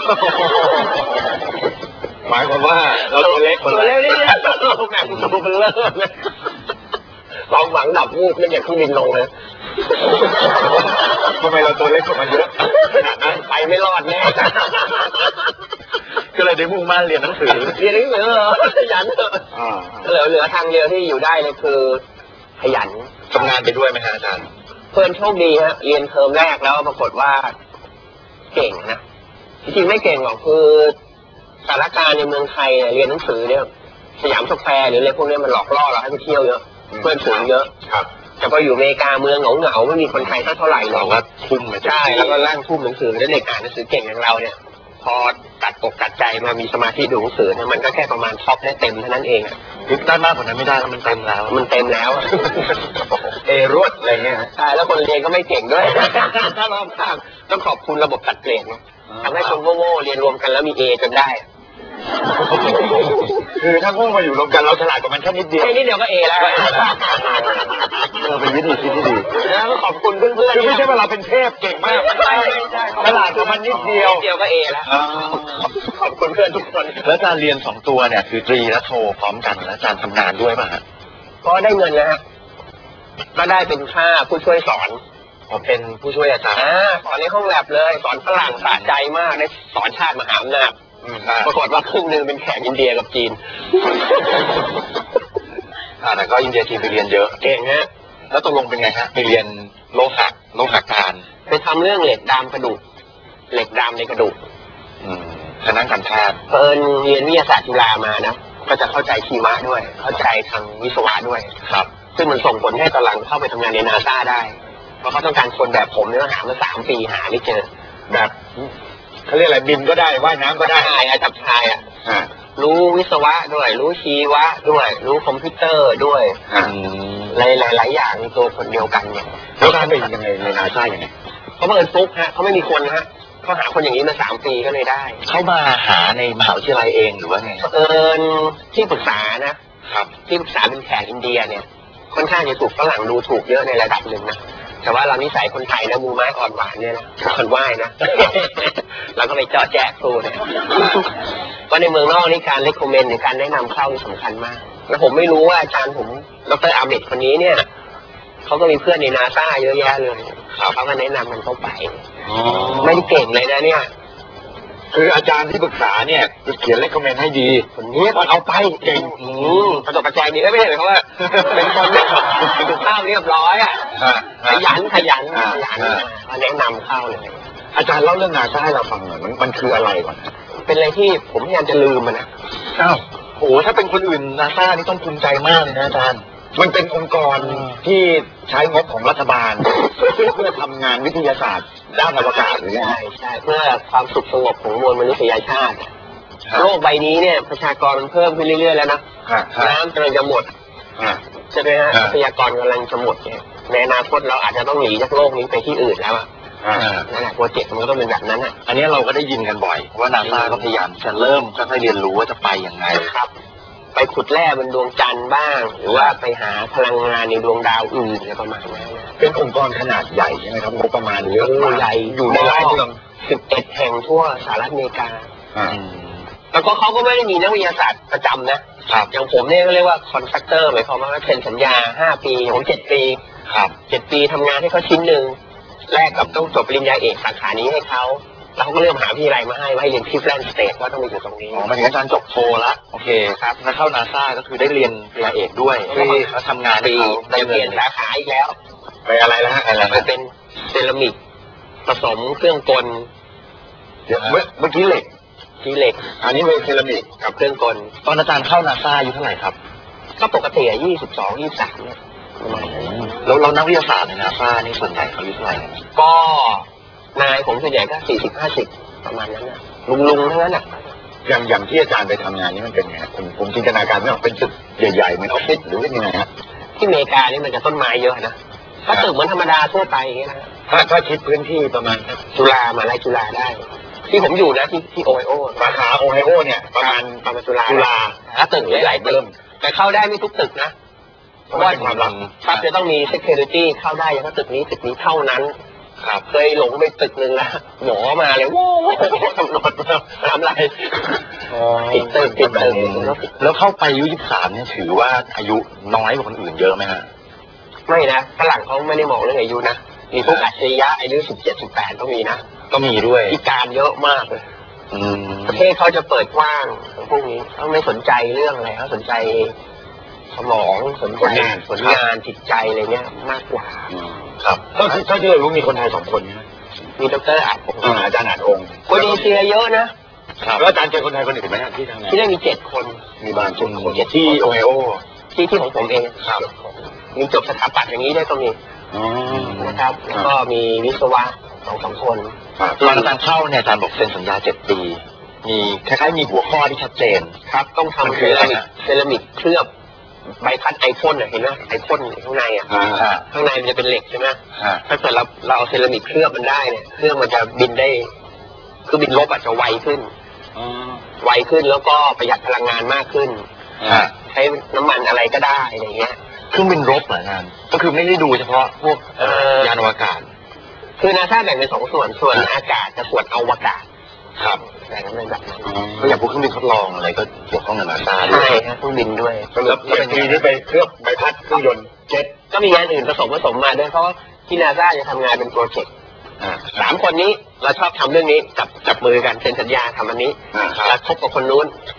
หมายความว่าเราตัวเล็กตัวเล็กนี่เนี่ยแม่กูตัวเป็นเลิศเลยลองหวังดับวูบนั่นอย่างที่บินลงเลยทำไมเราตัวเล็กกว่ามันเยอะไปไม่รอดแน่ก็เลยได้มุ่งมั่นเรียนหนังสือเรียนหนังสือเหรอขยันเหลือเหลือทางเดียวที่อยู่ได้เลยคือขยันทำงานไปด้วยไหมฮะอาจารย์เพื่อนโชคดีฮะเรียนเทอมแรกแล้วปรากฏว่าเก่งนะจริงๆไม่เก่งหรอกคือสถานการณ์ในเมืองไทยเรียนหนังสือเนี่ยสยามสแควร์หรืออะไรพวกนี้มันหลอกล่อเราให้ไปเที่ยวเยอะเพื่อนฝูงเยอะครับแต่พออยู่อเมริกาเมืองเหงาๆไม่มีคนไทยเท่าไหร่หรอกว่าทุ่มใช่แล้วก็ร่างทุ่มหนังสือแล้วเด็กอ่านหนังสือเก่งอย่างเราเนี่ยพอตัดปกตัดใจมามีสมาธิดูหนังสือเนี่ยมันก็แค่ประมาณท็อปได้เต็มเท่านั้นเองอ่ะได้มากกว่านั้นไม่ได้แล้วมันเต็มแล้วมันเต็มแล้วเอรวดอะไรเงี้ยใช่แล้วคนเรียนก็ไม่เก่งด้วยถ้ารอบข้างต้องขอบคุณระบบตัดเกรดนะทำให้คนโง่ๆเรียนรวมกันแล้วมีเอจนได้คือถ้าพวกมาอยู่รวมกันเราฉลาดกว่ามันแค่นิดเดียวแค่นิดเดียวก็เอแล้วเออเป็นวิธีคิดที่ดีแล้วก็ขอบคุณเพื่อนๆคือไม่ใช่ว่าเราเป็นเทพเก่งมากใช่ใช่ฉลาดกว่ามันนิดเดียวเดียวก็เอแล้วขอบคุณเพื่อนทุกคนแล้วการเรียนสองตัวเนี่ยคือตรีและโทพร้อมกันแล้วการทำงานด้วยป่ะฮะก็ได้เงินนะฮะก็ได้เป็นค่าผู้ช่วยสอนผมเป็นผู้ช่วยอาจารย์สอนในห้องแลบเลยสอนฝรั่งสะใจมากได้สอนชาติมหาอำนาจปรากฏว่าครึ่งหนึ่งเป็นแขกอินเดียกับจีนอ่าแต่ก็อินเดียทีไปเรียนเยอะเก่งฮะแล้วตกลงเป็นไงฮะไปเรียนโลหะโลหะการไปทำเรื่องเหล็กดามกระดูกเหล็กดามในกระดูกอืมคณะการแพทย์เพิ่นเรียนวิทยาศาสตร์จุฬามานะก็จะเข้าใจชีวะด้วย เข้าใจทางวิศวะด้วยครับซึ่งมันส่งผลให้ตอนหลังเข้าไปทำงานในนาซาได้เพราะเขาต้องการคนแบบผมเนี่ยหามาสามปีหาไม่เจอแบบเขาเรียกอะไรบินก็ได้ว่ายน้ำก็ได้ชายอะจับชายอะอ่ารู้วิศวะด้วย รู้ชีวะด้วย รู้คอมพิวเตอร์ด้วยอ่าหลายหลายหลายอย่างในตัวคนเดียวกันเนี่ยแล้วการเป็นยังไงในนาซาอย่างไงเขาบังเอิญฟุกฮะเขาไม่มีคนฮะเขาหาคนอย่างนี้มาสามปีก็เลยได้เข้ามาหาในมหาวิทยาลัยเองหรือว่าไงบังเอิญที่ปรึกษานะครับที่ปรึกษาเป็นแขกอินเดียเนี่ย ค่อนข้างจะถูกฝรั่งดูถูกเยอะในระดับหนึ่งนะแต่ว่าเรานิสัยคนไทยนะมูไม้อ่อนหวานเนี่ยนะคนไหว้นะ เราก็ไปเจาะแจ๊กครูเนี่ยว่าในเมืองนอกนี่การเลคคอมเมนต์ในการแนะนำเข้านี่สำคัญมากแล้วผมไม่รู้ว่าอาจารย์ผมดรอาเมดคนนี้เนี่ยเขาก็มีเพื่อนในนาซาเยอะแยะเลยเขาก็แนะนำมันเข้าไปไม่ได้เก่งเลยนะเนี่ยคืออาจารย์ที่ปรึกษาเนี่ยเขียนเลคคอมเมนต์ให้ดีคนนี้มันเอาไปเก่งอืมประสบการณ์ใจดีไม่ใช่เลยเขาว่าเป็นคนเนี่ยถูกข้าวเรียบร้อยอ่ะขยันขยันขยันมาแนะนำเข้าเลยอาจารย์เล่าเรื่องนาซาให้เราฟังหน่อยมันมันคืออะไรก่อนเป็นอะไรที่ผมพยายามจะลืมมันนะอ้าวโหถ้าเป็นคนอื่นนาซานี่ต้องภูมิใจมากเลยนะอาจารย์มันเป็นองค์กรที่ใช้งบของรัฐบาล เพื่อทำงานวิทยาศาสตร์ด้านอวกาศหรือไงใช่ใช่เพื่อความสุขสงบของมวลมนุษยชาติโลกใบนี้เนี่ยประชากรมันเพิ่มขึ้นเรื่อยๆแล้วนะน้ำกำลังจะหมดใช่ไหมฮะทรัพยากรกำลังจะหมดเนี่ยในอนาคตเราอาจจะต้องหนีจากโลกนี้ไปที่อื่นแล้วอ่ะนั่นแหละโปรเจกต์มันก็ต้องเป็นแบบนั้นอ่ะอันนี้เราก็ได้ยินกันบ่อยว่านาซาก็พยายามจะเริ่มค่อยๆเรียนรู้ว่าจะไปยังไงครับ ไปขุดแร่บนดวงจันทร์บ้าง หรือว่าไปหาพลังงานในดวงดาวอื่นอะไรประมาณนั้นเป็นองค์กรขนาดใหญ่ใช่ไหมครับงบประมาณเยอะมากใหญ่อยู่ในหลายเมืองสิบเอ็ดแห่งทั่วสหรัฐอเมริกาแล้วก็เขาก็ไม่ได้มีนักวิทยาศาสตร์ประจำนะอย่างผมเนี่ยก็เรียกว่าคอนแทคเตอร์หมายความว่าเซ็นสัญญาห้าปีผมเจ็ดปีครับเจ็ดปีทำงานให้เขาชิ้นหนึ่งแรกกับต้องจบปริญญาเอกสาขานี้ให้เขาแล้วเขาก็เริ่มหาวิทยาลัยมาให้ว่าให้เรียนที่แฟลนสเตทว่าต้องไปอยู่ตรงนี้อ๋อมาถึงอาจารย์จบโทละโอเคครับแล้วเข้านาซาก็คือได้เรียนปริญญาเอกด้วยแล้วทำงานปีได้เรียนสาขาอีกแล้วไปอะไรแล้วฮะอะไรไปเป็นเซรามิกผสมเครื่องกลเดี๋ยวเมื่อกี้เหล็กที่เหล็กอันนี้เป็นเซรามิกกับเครื่องกลตอนอาจารย์เข้านาซาอายุเท่าไหร่ครับก็ปกติอ่ะยี่สิบสองยี่สิบสามเนี่ยแล้วเรานักวิทยาศาสตร์ในนาซานี่ส่วนใหญ่เขาอายุเท่าไหร่ก็นายผมส่วนใหญ่ก็สี่สิบห้าสิบประมาณนั้นนะลุงลุงทั้งนั้นอ่ะอย่างอย่างที่อาจารย์ไปทำงานนี่มันเป็นไงผมผมจินตนาการไม่ออกเป็นตึกใหญ่ๆเหมือนออฟฟิศหรือว่ายังไงฮะที่อเมริกานี่มันจะต้นไม้เยอะนะถ้าตึกเหมือนธรรมดาทั่วไปอย่างเงี้ยนะถ้าถ้าคิดพื้นที่ประมาณจุฬามาไล่จุฬาได้ที่ผมอยู่นะที่ที่โอไฮโอสาขาโอไฮโอเนี่ยประมาณประมาณจุฬาจุฬาถ้าตึกหลายๆตึกแต่เข้าได้ไม่ทุกตึกนะเพราะว่าความลับครับจะต้องมี security เข้าได้อย่างตึกนี้ตึกนี้เท่านั้นครับเคยหลงไปตึกนึงนะหมอมาเลยโว้ตำรวจมาทำอะไรติดตึกติดตึกแล้วเข้าไปอายุยี่สิบสามเนี่ยถือว่าอายุน้อยกว่าคนอื่นเยอะไหมฮะไม่นะฝรั่งเขาไม่ได้มองเรื่องอายุนะมีพวกอัจฉริยะอายุสิบเจ็ดสิบแปดต้องมีนะก็มีด้วยพิการเยอะมากเลยประเทศเขาจะเปิดกว้างพวกนี้เขาไม่สนใจเรื่องอะไรเขาสนใจสมองสนใจผลงานจิตใจอะไรเงี้ยมากกว่าครับเท่าที่เท่าที่เรารู้มีคนไทยสองคนนะมีดร.อาจองค์อาจารย์อาจองค์คนอินเดียเยอะนะครับแล้วอาจารย์เจอคนไทยคนอื่นไหมที่ทำงานที่ได้มีเจ็ดคนมีบางคนที่โอไฮโอที่ที่ของผมเองครับมีจบสถาปัตย์อย่างนี้ได้ก็มีนะครับแล้วก็มีวิศวะสองสองคนตอนอาจารย์เข้าเนี่ยอาจารย์บอกเซ็นสัญญาเจ็ดปีมีคล้ายๆมีหัวข้อที่ชัดเจนครับต้องทำเซรามิกเซรามิกเคลือบใบพัดไอพ่นเห็นไหมไอพ่นข้างในอ่ะข้างในมันจะเป็นเหล็กใช่ไหมถ้าเกิดเราเราเอาเซรามิกเคลือบมันได้เนี่ยเครื่องมันจะบินได้คือบินลบอาจจะไวขึ้นไวขึ้นแล้วก็ประหยัดพลังงานมากขึ้นใช้น้ำมันอะไรก็ได้อะไรเงี้ยเครื่องบินรบเหมือนกันก็คือไม่ได้ดูเฉพาะพวกยานอวกาศคือนาซาแบ่งเป็นสองส่วนส่วนอากาศกับส่วนอวกาศครับแบ่งเป็นแบบนั้นก็อย่างพวกเครื่องบินทดลองอะไรก็เกี่ยวข้องกับนาซาด้วยใช่ครับเครื่องบินด้วยแล้วเป็นทีที่ไปเคลือบใบพัดเครื่องยนต์เจ็ตก็มีงานอื่นผสมผสมมาด้วยเพราะที่นาซาจะทำงานเป็นโปรเจกต์สามคนนี้เราชอบทำเรื่องนี้จับจับมือกันเซ็นสัญญาทำอันนี้แล้วคบกับคนนู้นจับ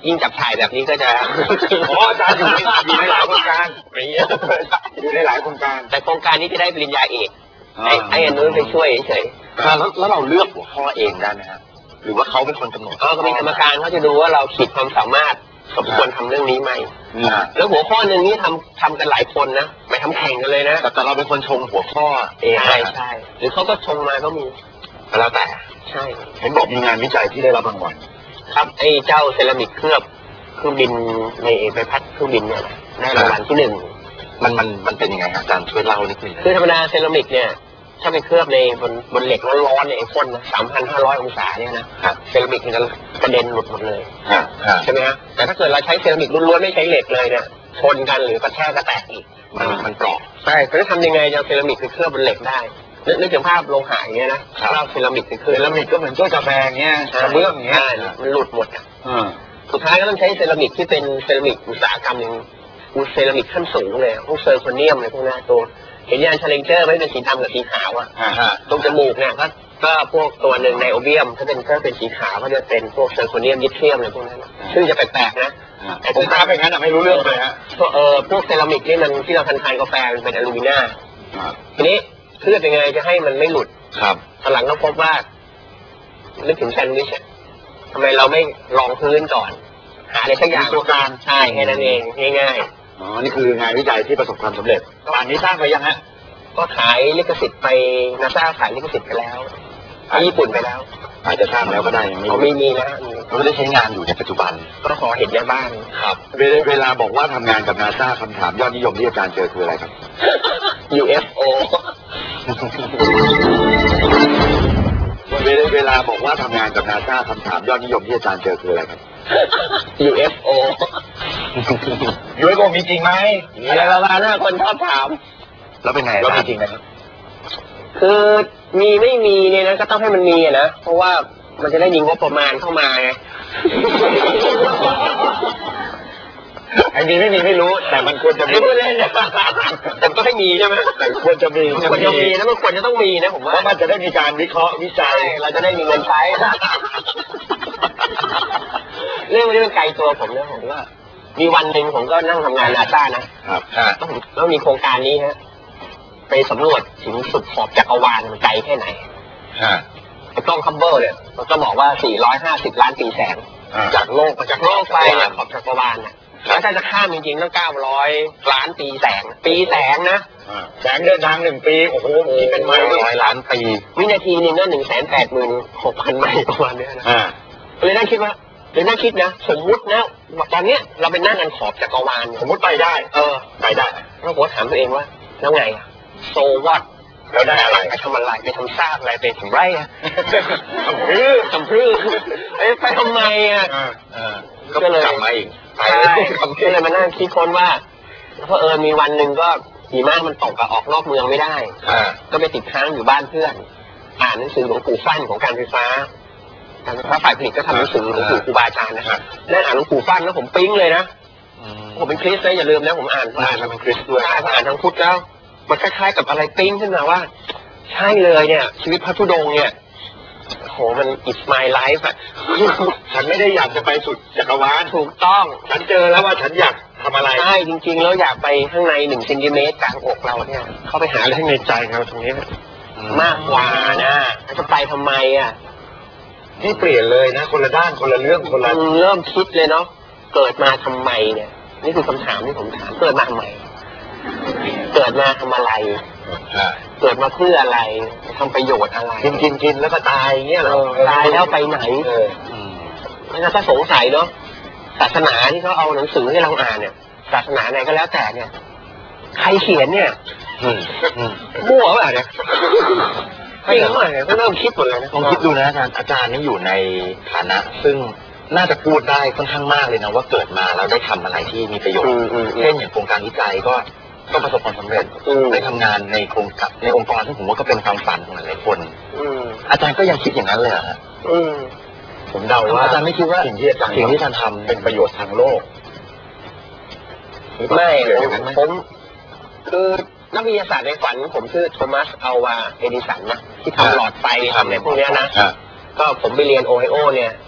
ยิ่งจับถ่ายแบบนี้ก็จะอ๋ออาจารย์อยู่ในอยู่ในหลายโครงการไม่เยอะอยู่ในหลายโครงการแต่โครงการนี้จะได้ปริญญาเอกไอ้ไอ้อันนู้นไปช่วยเฉยแล้วแล้วเราเลือกหัวข้อเองได้ไหมฮะหรือว่าเขาเป็นคนกำหนดๆก็มีกรรมการเขาจะดูว่าเราขีดความสามารถสมควรทำเรื่องนี้ไหมอ่าแล้วหัวข้อหนึ่งนี่ทำทำกันหลายคนนะไม่ทำแข่งกันเลยนะแต่แต่เราเป็นคนชงหัวข้อเองใช่นะใช่หรือเขาก็ชงมาก็มีแล้วแต่ใช่เห็นบอกมีงานวิจัยที่ได้รับรางวัลครับไอ้เจ้าเซรามิกเคลือบเครื่องบินในใบพัดเครื่องบินเนี่ยได้รางวัลที่หนึ่งมันมันมันเป็นยังไงครับอาจารย์ช่วยเล่านิดนึงคือธรรมดาเซรามิกเนี่ยถ้าไปเคลือบในบนบนเหล็กร้อนๆเนี่ยไอ้พ่นนะสามพันห้าร้อยองศาเนี่ยนะเซรามิกมันจะกระเด็นหลุดหมดเลยฮะฮะใช่ไหมฮะแต่ถ้าเกิดเราใช้เซรามิกล้วนๆไม่ใช้เหล็กเลยเนี่ยชนกันหรือกระแทกกระแตกอีกมันมันกรอบใช่เขาจะทำยังไงจะเอาเซรามิกไปเคลือบบนเหล็กได้นึกนึกถึงภาพโลหะอย่างเงี้ยนะเอาเซรามิกไปเคลืเซอบรามิกก็เหมือนถ้วยกาแฟเงี้ยกระเบื้องเงี้ยใช่มันหลุดหมดอะอ่าสุดท้ายก็ต้องใช้เซรามิกที่เป็นเซรามิกอุตสาหกรรมอย่างอุเซรามิกขั้นสูงเลยพวกเซอร์โคเนียมอะไรพวกนั้นตัวเห็นยานชาเลนเจอร์ไม่เป็นสีดำกับสีขาวอะอ่าฮะตรงจมูกเนี่ยก็ก็พวกตัวหนึ่งไนโอเบียมถ้าเป็นก็เป็นสีขาวก็จะเป็นพวกเซอร์โคเนียมยิทเทียมอะไรพวกนั้นซึ่งจะแปลกๆนะแต่ผมทราบไปงั้นอะไม่รู้เรื่องเลยฮะพวกเออพวกเซรามิกนี่มันที่เราทานทานกาแฟมันเป็นอลูมิเนียมอ่าทีนี้เคลือบยังไงจะให้มันไม่หลุดครับตอนหลังก็พบว่านึกถึงแซนด์วิชอะทำไมเราไม่รองพื้นก่อน หาอะไรสักอย่างมีตัวกลางใช่แค่นั้นเองง่ายอ๋อนี่คืองานวิจัยที่ประสบความสำเร็จป่านนี้สร้างไปยังฮะๆก็ขายลิขสิทธิ์ไปนาซาขายลิขสิทธิ์ไปแล้วไปญี่ปุ่นไปแล้วอาจจะสร้างแล้วก็ได้ยังไม่เขารู้ไม่มีนะเราไม่ได้ใช้งานอยู่ในปัจจุบันก็ขอเห็นในบ้านครับเวลาเวลาบอกว่าทำงานกับนาซาคำถามยอดนิยมที่อาจารย์เจอคืออะไรครับยู เอฟ โอเวลาเวลาบอกว่าทำงานกับนาซาคำถามยอดนิยมที่อาจารย์เจอคืออะไรครับยู เอฟ โอยูเอฟโอมีจริงไหมอะไรประมาณนั้นคนชอบถามแล้วเป็นไงแล้วอามีจารย์จริงไหมครับคือมีไม่มีเนี่ยนะก็ต้องให้มันมีอะนะเพราะว่ามันจะได้มีงบประมาณเข้ามาไงไอ้มีไม่มีไม่รู้ แต่มันควรจะมีไม่พูดเล่นนะแต่ก็ให้มีใช่ไหมแต่ควรจะมีควรจะมีนะมันควรจะต้องมีนะผมเพว่าราะมันจะได้มีการวิเคราะห์วิจัใช่ยเราจะได้มีเงินใช้เรื่องนี้มันไกลตัวผมนะผมว่ามีวันหนึ่งผมก็นั่งทำงานนาซานะครับฮะแล้วผมแล้วมีโครงการนี้ฮะไปสำรวจถึงสุดขอบจักรวาลมันไกลแค่ไหนฮะไอ้กล้องคัมเบอร์เนี่ยมันก็บอกว่าสี่ร้อยห้าสิบล้านปีแสงอ่าจากโลกจากโลกไปเนี่ยขอบจักรวาลน่ะแล้วถ้าจะข้ามจริงๆต้องเก้าร้อยล้านปีแสง ปีแสงนะอ่าแสงเดินทางหนึ่งปี โอ้โหคิดเป็นไมล์ร้อยล้านปีวินาทีหนึงก็หนึ่งแสนแปดหมื่นหกพันไมล์ประมาณเนี้ยนะอ่าเลยนั่งคิดว่าเลยนั่งคิดนะ สมมุตินะว่าตอนเนี้ยเราไปนั่งกันขอบจักรวาลสมมติไปได้เออไปได้แล้วผมก็ถามตัวเองว่าแล้วไงอะโซวัตแล้วได้อะไรไปทำอะไรไปทำซากอะไรไปทำไรอะทำพืชทำพืชเอ้ยไปทำไมอะอ่าเออก็เลยกลับมาอีกไปใช่แล้วก็เลยมานั่งคิดค้นว่าเพราะเออมีวันหนึ่งก็หิมะมันตกอะออกนอกเมืองไม่ได้อ่าก็ไปติดค้างอยู่บ้านเพื่อน อ่านหนังสือหลวงปู่ฟั่นของการไฟฟ้าการไฟฟ้าฝ่ายผลิตก็ทำหนังสือหลวงปู่ครูบาอาจารย์นะนั่นอ่านหลวงปู่ฟั่นแล้วผมปิ๊งเลยนะอืมผมเป็นคริสต์นะอย่าลืมนะผมอ่านอ่านแล้วเป็นคริสต์ด้วยใช่ผมอ่านทางพุทธแล้วมันคล้ายๆกับอะไรปิ๊งขึ้นมาว่า ใช่เลยเนี่ย ชีวิตพระธุดงค์เนี่ยโหมัน it's my life อะฉันไม่ได้อยากจะไปสุดจักรวาลถูกต้องฉันเจอแล้วว่าฉันอยากทำอะไรใช่จริงๆแล้วอยากไปข้างในหนึ่งเซนติเมตรกลางอกเราเนี่ยเข้าไปหาอะไรข้างในใจเราตรงนี้มากกว่านะจะไปทำไมอ่ะนี่เปลี่ยนเลยนะ คนละด้านคนละเรื่องคนละมันเริ่มคิดเลยเนาะเกิดมาทำไมเนี่ย นี่คือคำถามที่ผมถามเกิดมาทำไม เกิดมาทำอะไรอ่าเกิดมาเพื่ออะไรทำประโยชน์อะไรกินกินกินแล้วก็ตายอย่างเงี้ยเหรอตายแล้วไปไหนเอออืมแล้วถ้าสงสัยเนาะศาสนาที่เขาเอาหนังสือให้เราอ่านเนี่ย ศาสนาไหนก็แล้วแต่เนี่ย ใครเขียนเนี่ยอืมอืมมั่วเปล่าเนี่ยจริงเปล่าเนี่ยก็เริ่มคิดหมดเลยนะลองคิดดูนะอาจารย์อาจารย์นี่อยู่ในฐานะ ซึ่งน่าจะพูดได้ค่อนข้างมากเลยนะว่าเกิดมาแล้วได้ทำอะไรที่มีประโยชอืน์มอืมอืเช่นมอย่างโครงการวิจัยก็ก็ประสบความสำเร็จอืมได้ทำงานในโครงการในองค์กรที่ผมว่าก็เป็นความฝันของหลายๆคนอืมอาจารย์ก็ยังคิดอย่างนั้นเลยเหรอฮะอืมผมเดาว่าอาจารย์ไม่คิดว่าสิ่งที่อาจารย์สิ่งที่อาจารย์ทำเป็นประโยชน์ทางโลกไม่เกี่ยวผกับมนั้นไหมผมคือนักวิทยาศาสตร์ในฝันผมชื่อโทมัสอัลวาเอดิสันนะที่ทำหลอดไฟทำอะไรพวกเนี้ยนะอ่าก็ผมไปเรียนโอไฮโอเนี่ย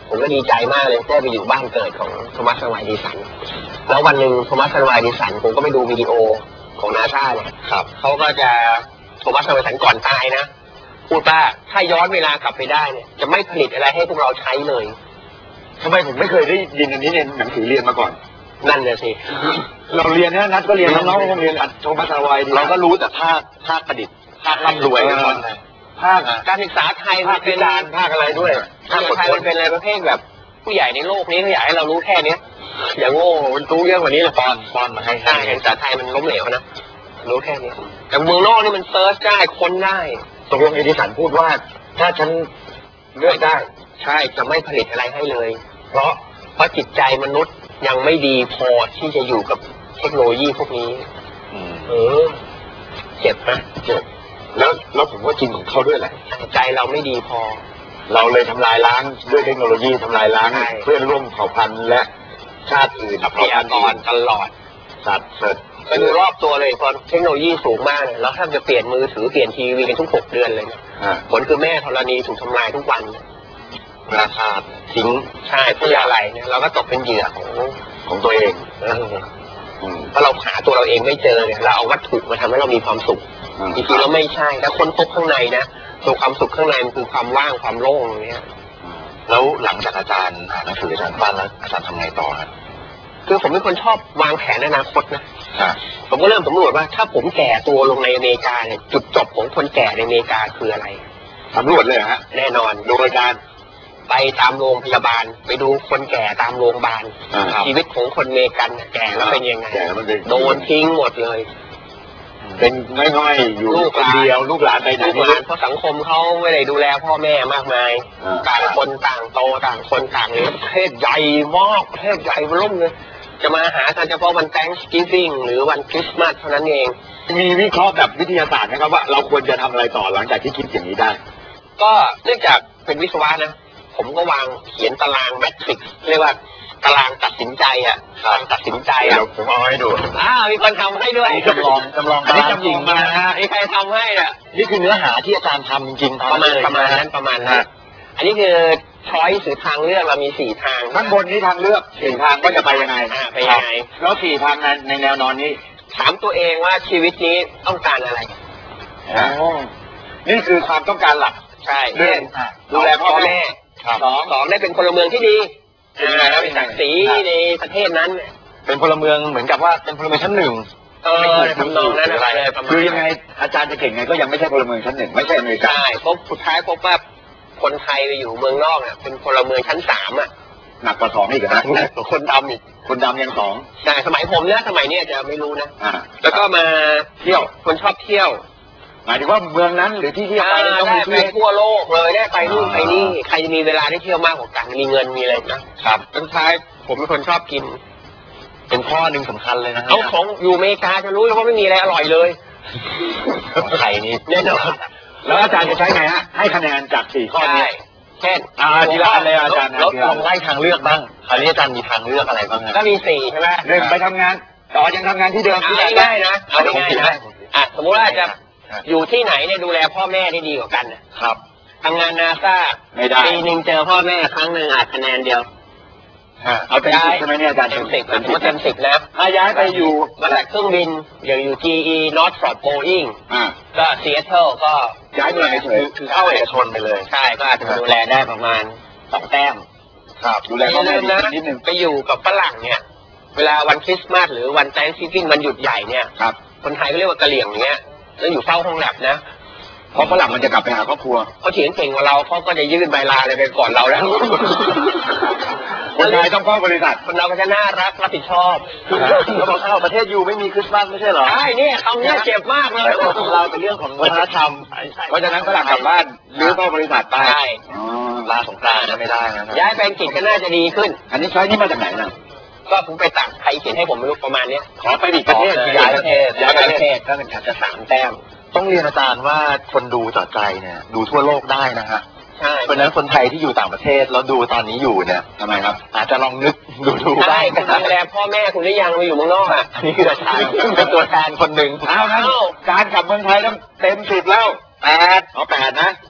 ผมก็ดีใจมากเลยได้ไปอยู่บ้านเกิดของโทมัส อัลวา เอดิสันแล้ววันหนึ่งโทมัส อัลวา เอดิสันผมก็ไปดูวิดีโอของนาซาเนี่ยครับเขาก็จะโทมัส อัลวา เอดิสันก่อนตายนะพูดว่าถ้าย้อนเวลากลับไปได้เนี่ยจะไม่ผลิตอะไรให้พวกเราใช้เลยทำไมผมไม่เคยได้ยินอันนี้ในหนังสือเรียนมาก่อนนั่นเลยสิเราเรียนนะนัดก็เรียนน้องๆก็คงเรียนอัดโทมัส อัลวาเราก็รู้แต่ภาคภาคประดิษฐ์ภาคร่ำรวยกันหมดภาคการศึกษาไทยภาคพิจารภาคอะไรด้วยภาคไทยมันเป็นอะไรประเภทแบบผู้ใหญ่ในโลกนี้เขาอยากให้เรารู้แค่นี้อย่างโง่มันรู้เยอะกว่านี้ละป้อนป้อนมาให้ใช่การศึกษาไทยมันล้มเหลวนะรู้แค่นี้แต่เมืองนอกนี่มันเซิร์ชได้ค้นได้ตกลงเอดิสันพูดว่าถ้าฉันเลือกได้ใช่จะไม่ผลิตอะไรให้เลยเพราะเพราะจิตใจมนุษย์ยังไม่ดีพอที่จะอยู่กับเทคโนโลยีพวกนี้เออเจ็บนะเจ็บแล้วแล้วผมว่าจริงของเขาด้วยแหละใจเราไม่ดีพอเราเลยทำลายล้างด้วยเทคโนโลยีทำลายล้างเพื่อนร่วมเผ่าพันธุ์และชาติอื่นทรัพยากรตลอดสัตว์เสร็จไปดูรอบตัวเลยตอนเทคโนโลยีสูงมากเลยแล้วถ้าจะเปลี่ยนมือถือเปลี่ยนทีวีกันทุกหกเดือนเลยนะผลคือแม่ธรณีถูกทำลายทุกวันราคาทิ้งใช่เพื่ออะไรเนี่ยเราก็ตกเป็นเหยื่อของของตัวเองเพราะเราหาตัวเราเองไม่เจอเนี่ยเราเอาวัตถุมาทำให้เรามีความสุขจริงๆเราไม่ใช่ถ้าคนพบข้างในนะตัวความสุขข้างในมันคือความว่างความโล่งอย่างเงี้ยแล้วหลังจากอาจารย์อ่านหนังสืออาจารย์ฟังแล้วอาจารย์ทำไงต่อครับคือผมเป็นคนชอบวางแผนอนาคตนะผมก็เริ่มสำรวจว่าถ้าผมแก่ตัวลงในอเมริกาเนี่ยจุดจบของคนแก่ในอเมริกาคืออะไรสำรวจเลยฮะแน่นอนโดยการไปตามโรงพยาบาลไปดูคนแก่ตามโรงพยาบาลชีวิตของคนเมกันแก่แล้วเป็นยังไงโดนทิ้งหมดเลยเป็นง่อยๆอยู่ลูกคนเดียวลูกหลานไปไหนลูกหลานเพราะสังคมเขาไม่ได้ดูแลพ่อแม่มากมายต่างคนต่างโตต่างคนต่างเลี้ยงประเทศใหญ่มากประเทศใหญ่เริ่มเลยจะมาหากันเฉพาะวัน Thanksgiving หรือวันคริสต์มาสเท่านั้นเองมีวิเคราะห์แบบวิทยาศาสตร์นะครับว่าเราควรจะทำอะไรต่อหลังจากที่คิดอย่างนี้ได้ก็เนื่องจากเป็นวิศวะนะผมก็วางเขียนตารางแมทริกซ์เรียกว่าตารางตัดสินใจอ่ะตารางตัดสินใจอ่ะผมเอาให้ดูอ้าวมีคนทำให้ด้วยจำลองจำลองอันนี้จำลองมามีใครทำให้อ่ะนี่คือเนื้อหาที่อาจารย์ทำจริงๆประมาณประมาณนั้นประมาณนั้นอันนี้คือช้อยส์หรือทางเลือกเรามีสี่ทางข้างบนนี้ทางเลือกสี่ทางก็จะไปยังไงไปยังไงแล้วสี่ทางในในแนวนอนนี้ถามตัวเองว่าชีวิตนี้ต้องการอะไรอ๋อนี่คือความต้องการหลักใช่เรื่องดูแลพ่อแม่สองสองได้เป็นพลเมืองที่ดีแล้วมีศักดิ์ศรีในประเทศนั้นเป็นพลเมืองเหมือนกับว่าเป็นพลเมืองชั้นหนึ่งเออทำนองนั้นอะไรคือยังไงอาจารย์จะเก่งไงก็ยังไม่ใช่พลเมืองชั้นหนึ่งไม่ใช่อเมริกาใช่พบสุดท้ายพบว่าคนไทยไปอยู่เมืองนอกเนี่ยเป็นพลเมืองชั้นสามอ่ะหนักกว่าสองอีกนะหนักกว่าคนดำอีกคนดำยังสองใช่สมัยผมเนี่ยสมัยนี้จะไม่รู้นะแล้วก็มาเที่ยวคนชอบเที่ยวหมายถึงว่าเมืองนั้นหรือที่ที่ไปต้องมีไปทั่วโลกเลยได้ไปนู่นไปนี่ใครจะมีเวลาได้เที่ยวมากกว่ากันมีเงินมีอะไรนะครับสุดท้ายผมเป็นคนชอบกินเป็นข้อหนึ่งสำคัญเลยนะเอาของอยู่อเมริกาจะรู้เลยว่าไม่มีอะไรอร่อยเลยไข่นี่แน่นอนแล้วอาจารย์จะใช้ไงฮะให้คะแนนจากสี่ข้อนี้เช่นอ่าทีละอันเลยอาจารย์ลองไล่ทางเลือกบ้างคราวนี้อาจารย์มีทางเลือกอะไรบ้างก็มีสี่ใช่ไหมหนึ่งไปทำงานต่อยังทำงานที่เดิมที่ได้นะเอาง่ายๆนะอ่ะสมมติว่าจะอยู่ที่ไหนเนี่ยดูแลพ่อแม่ได้ดีกว่ากันครับทำงานนาซาไม่ได้ปีหนึ่งเจอพ่อแม่ครั้งหนึ่งอาจคะแนนเดียวเอาเต็มสิบใช่ไหมเนี่ยอาจารย์เต็มสิบผมว่าเต็มสิบนะถ้าย้ายไปอยู่บริษัทเครื่องบินอย่างอยู่ จี อี Northrop Boeing ก็ Seattle ก็ย้ายไปเฉยคือเข้าเอกชนไปเลยใช่ก็อาจจะดูแลได้ประมาณสองแต้มครับดูแลพ่อแม่นิดนึงไปอยู่กับฝรั่งเนี่ยเวลาวันคริสต์มาสหรือวัน Thanksgiving วันหยุดใหญ่เนี่ยคนไทยก็เรียกว่ากะเหรี่ยงเงี้ยแล้วอยู่เฝ้าห้องแลบนะเพราะฝรั่งมันจะกลับไปหาครอบครัวเขาเถียงเก่งกว่าเราเขาก็จะยื่นใบลาอะไรไปก่อนเราแล้วคนไทยต้องเฝ้าบริษัทคนเราก็จะน่ารักรับผิดชอบเขาบอกเข้าประเทศอยู่ไม่มีคริสต์มาสไม่ใช่เหรอใช่เนี่ยคำนี้เจ็บมากเลยของเราเป็นเรื่องของวัฒนธรรมเพราะฉะนั้นฝรั่งกลับบ้านหรือเฝ้าบริษัทไปลาสงกรานต์ไม่ได้นะย้ายไปอังกฤษก็น่าจะดีขึ้นอันนี้ใช้นี่มาจากไหนนะก็ผมไปต่างใครเขียนให้ผมไม่รู้ประมาณนี้ขอไปอีกประเทศย้ายประเทศย้ายประเทศก็เป็นจะสามแต้มต้องเรียนอาจารย์ว่าคนดูต่อใจเนี่ยดูทั่วโลกได้นะฮะใช่เพราะนั้นคนไทยที่อยู่ต่างประเทศแล้วดูตอนนี้อยู่เนี่ยทำไมครับอาจจะลองนึกดูดูใช่คุณดูแลพ่อแม่คุณได้ยังไปอยู่เมืองนอกอ่ะอันนี้คืออาจารย์เป็นตัวแทนคนหนึ่งเอาแล้วการกลับเมืองไทยต้องเต็มสิบแล้วแปดเอาแปดนะ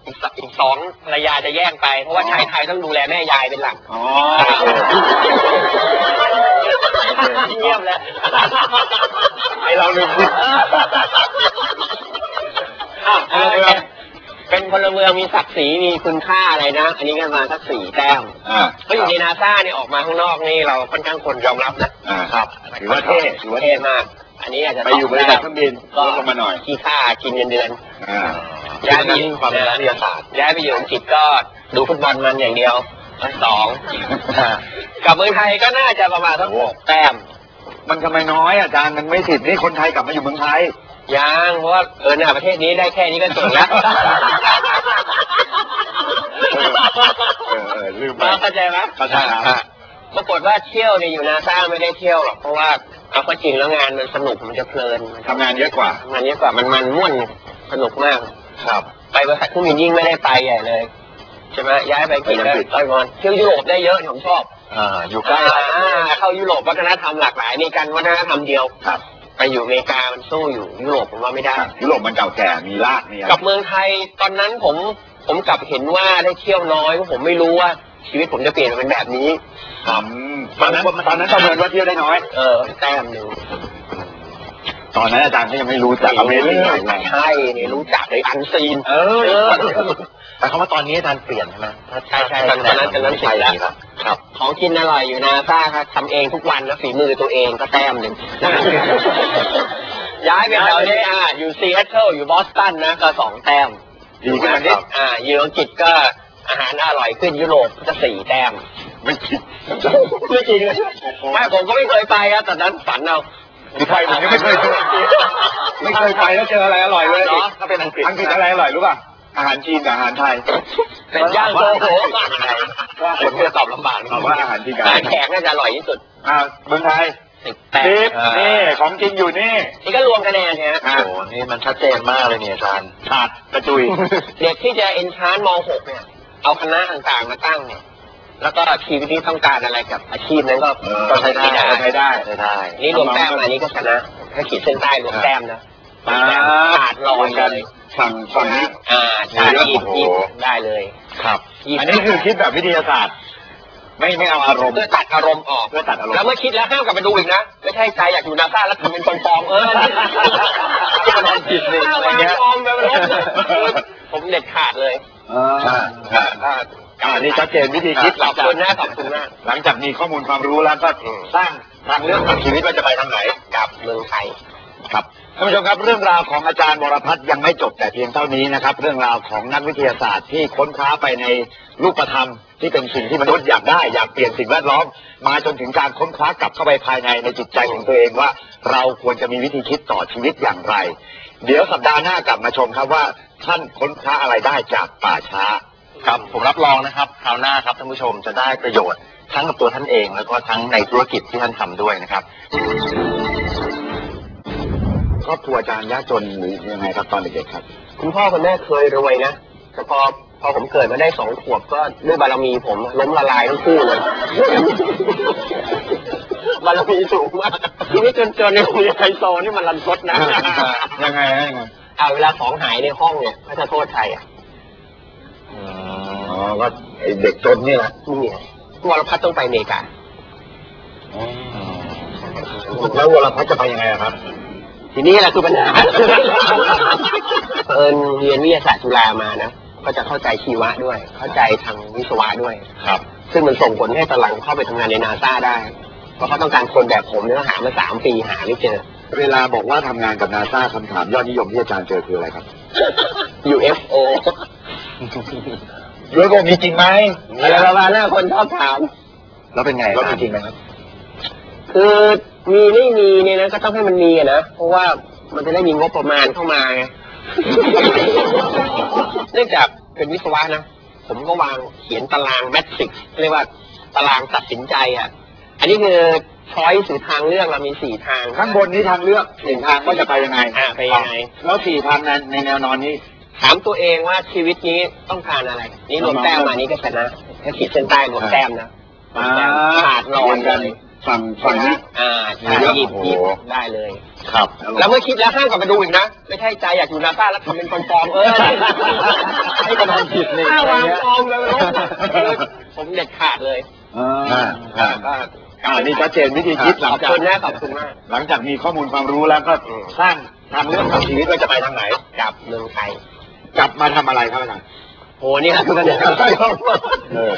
อีกสอีกสองภรรยาจะแย่งไปเพราะว่าชายไทยต้องดูแลแม่ยายเป็นหลักอ๋อเงียบแล้วไอเราลืมคิดอ้าวเป็นพลเมืองมีศักดิ์ศรีมีคุณค่าอะไรนะอันนี้ก็มาสักสี่แต้มอ่าก็อยู่ในนาซาเนี่ยออกมาข้างนอกนี่เราค่อนข้างคนยอมรับนะอ่าครับถือว่าเท่ถือว่าเท่มาก อันนี้อาจจะไปอยู่บริษัทเครื่องบินลดลงมาหน่อยขี้ค่ากินเงินเดือนอ่าย้ายไปยิ่งความเป็นนักวิทยาศาสตร์ย้ายไปอยู่อังกฤษก็ดูฟุตบอลมันอย่างเดียวสองกลับเมืองไทยก็น่าจะประมาณสักหกแต้มมันทำไมน้อยอาจารย์มันไม่สิบนี่คนไทยกลับมาอยู่เมืองไทยยังเพราะว่าเออเนี่ยประเทศนี้ได้แค่นี้ก็จบแล้วเออเออลืมไปเข้าใจไหมเข้าใจครับปรากฏว่าเที่ยวเนี่ยอยู่นาซาไม่ได้เที่ยวหรอกเพราะว่าเอาก็จริงแล้วงานมันสนุกมันจะเพลินทำงานเยอะกว่ามันเยอะกว่ามันมันม่วนสนุกมากครับไปบริษัทเครื่องบินยิ่งไม่ได้ไปใหญ่เลยใช่ไหมย้ายไปกี่ไปได้อังกฤษไปก่อนเที่ยวยุโรปได้เยอะผมชอบอ่าอยู่ใกล้อ่าเข้ายุโรปวัฒนธรรมหลากหลายนี่กันวัฒนธรรมเดียวครับไปอยู่อเมริกามันสู้อยู่ยุโรปผมว่าไม่ได้ยุโรปมันเก่าแก่มีรากมีอะไรกับเมืองไทยตอนนั้นผมผมกลับเห็นว่าได้เที่ยวน้อยเพราะผมไม่รู้ว่าชีวิตผมจะเปลี่ยนมาเป็นแบบนี้อืมตอนนั้นตอนนั้นประเมินว่าเที่ยวได้น้อยเออแต้มหนึ่งตอนนั้นอาจารย์ก็ยังไม่รู้จักอเมริกาไงใช่เนี่ยรู้จักเลยอันซีนเออแต่เขาว่าตอนนี้อาจารย์เปลี่ยนใช่ไหมใช่ใช่ตอนนั้นตอนนั้นเสร็จแล้วครับของกินอร่อยอยู่นาซ่าครับทำเองทุกวันนะฝีมือตัวเองก็แต้มหนึ่ง ย้ายไปแถวนี้อ่าอยู่ซีแอตเทิลอยู่บอสตันนะก็สองแต้มดีขึ้นมานิดอ่าอยู่อังกฤษก็อาหารอร่อยขึ้นยุโรปก็สี่แต้มไม่คิดไม่จริงเลยไม่ผมก็ไม่เคยไปครับตอนนั้นฝันเอาไปผมยังไม่เคยเจอไม่เคยไปแล้วเจออะไรอร่อยเลยถ้าเป็นอังกฤษอังกฤษอะไรอร่อยรู้ป่ะอาหารจีนกับอาหารไทยเป็นย่างโซโหว่าผมจะตอบลำบากตอบว่าอาหารจีนกับอาอาหาหาร รแขกน่าจะอร่อยที่สุดอ่าเมืองไทยสิบแต้สิบมนี่ของจริงอยู่นี่นี่ก็รวมคะแนนเนี่ยโอ้โหนี่มันชัดเจนมากเลยเนี่ยอาจารย์ขาดกระจุยเด็กที่จะเอนทรานม หกเนี่ยเอาคณะต่างๆมาตั้งเนี่ยแล้วก็ชีวิตที่ต้องการอะไรกับอาชีพนั้นก็เออก็ใช้ได้ใช้ได้ใช่ได้นี่รวมแต้มอันนี้ก็ชนะถ้าขีดเส้นใต้รวมแต้มนะอ่าขาดลอยกันเลยฝั่งฝั่งนี้อ่าใช่โอ้โหยี่สิบยี่สิบได้เลยครับยี่สิบอันนี้คือคิดแบบวิทยาศาสตร์ ไม่ไม่เอาอารมณ์เพื่อตัดอารมณ์ออกเพื่อตัดอารมณ์แล้วเมื่อคิดแล้วห้ามกลับไปดูอีกนะไม่ใช่ใจอยากอยู่นาซาแล้วทำเป็นปลอมๆเออมันนผิดนี่ห้ามอะไรเงี้ยปลอมแบบลบเลยผมเด็ดขาดเลยอ่าอ่าอ่าอ่านี่ชัดเจนวิธีคิดขอบคุณนะขอบคุณมากหลังจากมีข้อมูลความรู้แล้วก็สร้างทางเลือกทางชีวิตว่าจะไปทางไหนกับเมืองไทยครับท่านผู้ชมครับเรื่องราวของอาจารย์วรพัฒน์ยังไม่จบแต่เพียงเท่านี้นะครับ เรื่องราวของนักวิทยาศาสตร์ที่ค้นคว้าไปในรูปธรรมที่เป็นสิ่งที่มนุษย์อยากได้อยากเปลี่ยนสิ่งแวดล้อมมาจนถึงการค้นคว้ากลับเข้าไปภายในในจิตใจของตัวเองว่าเราควรจะมีวิธีคิดต่อชีวิตอย่างไร เดี๋ยวสัปดาห์หน้ากลับมาชมครับว่าท่านค้นคว้าอะไรได้จากป่าช้าครับผมรับรองนะครับคราวหน้าครับท่านผู้ชมจะได้ประโยชน์ทั้งกับตัวท่านเองแล้วก็ทั้งในธุรกิจที่ท่านทำด้วยนะครับครอบครัวอาจารย์ยากจนหรือยังไงครับตอนเด็กๆครับคุณพ่อคุณแม่เคยรวยนะแต่พอพอผมเกิดมาได้สองขวบก็ด้วยบารมีผมล้มละลายทั้งคู่เลย บารมีสูงมากทีนี้จนจนในโรงเรียนไฮโซนี่มันรันทดนะยังไงฮะยังไงอ่าเวลาของหายในห้องเนี่ยเขาจะโทษใครอ่ะอ๋อก็ไอ้เด็กจนนี่แหละนี่ไงวรพัฒน์ต้องไปอเมริกาแล้ววรพัฒน์จะไปยังไงอะครับทีนี้แหละคือปัญหา เอิญเรียนวิทยาศาสตร์จุฬามานะก็จะเข้าใจชีวะด้วย เข้าใจทางวิศวะด้วยครับซึ่งมันส่งผลให้ตอนหลังเข้าไปทำงานในนาซาได้ เพราะเขาต้องการคนแบบผมเนื้อหามาสามปีหาไม่เจอเวลาบอกว่าทำงานกับนาซาคำถามยอดนิยมที่อาจารย์เจอคืออะไรครับยู เอฟ โอยูเอฟโอมีจริงไหมอะไรประมาณนั้นคนชอบถามแล้วเป็นไงแล้วมีจริงไหมครับคือมีไม่มีเนี่ยนะก็ต้องให้มันมีอะนะ เพราะว่ามันจะได้มีงบประมาณเข้ามาไง เนื่องจากเป็นวิศวะนะ ผมก็วางเขียนตารางแมทริกซ์เรียกว่าตารางตัดสินใจอ่ะ อันนี้คือช้อยสื่อทางเลือกเรามีสี่ทางข้างบนนี้ทางเลือกหนึ่งทางก็จะไปยังไงอ่าไปยังไงแล้วสี่ทางในในแนวนอนนี้ถามตัวเองว่าชีวิตนี้ต้องการอะไร นี่รวมแต้มมานี้ก็ชนะถ้าขีดเส้นใต้รวมแต้มนะรวมแต้มขาดลอยกันฝั่งฝั่งนี้อ่าใช่หยิบหยิบได้เลยครับแล้วเมื่อคิดแล้วห้ามกลับไปดูอีกนะ ไม่ใช่ใจอยากอยู่นาซาแล้วทำเป็นปลอมๆเออให้กำลังดนี่ถ้าอะไรวางเงี้ยกองเลยผมเด็ดขาดเลยอ่าอ่าก็อ่านี่ชัดเจนวิธีคิดหลัขงอบจากคุณนะขอบคุณมากหลังจากมีข้อมูลความรู้แล้วก็สร้างทางเลือกของชีวิตว่าจะไปทางไหนกลับเมืองไทยกลับมาทำอะไรครับอาจารย์โอ้นี่คือประเด็นเออ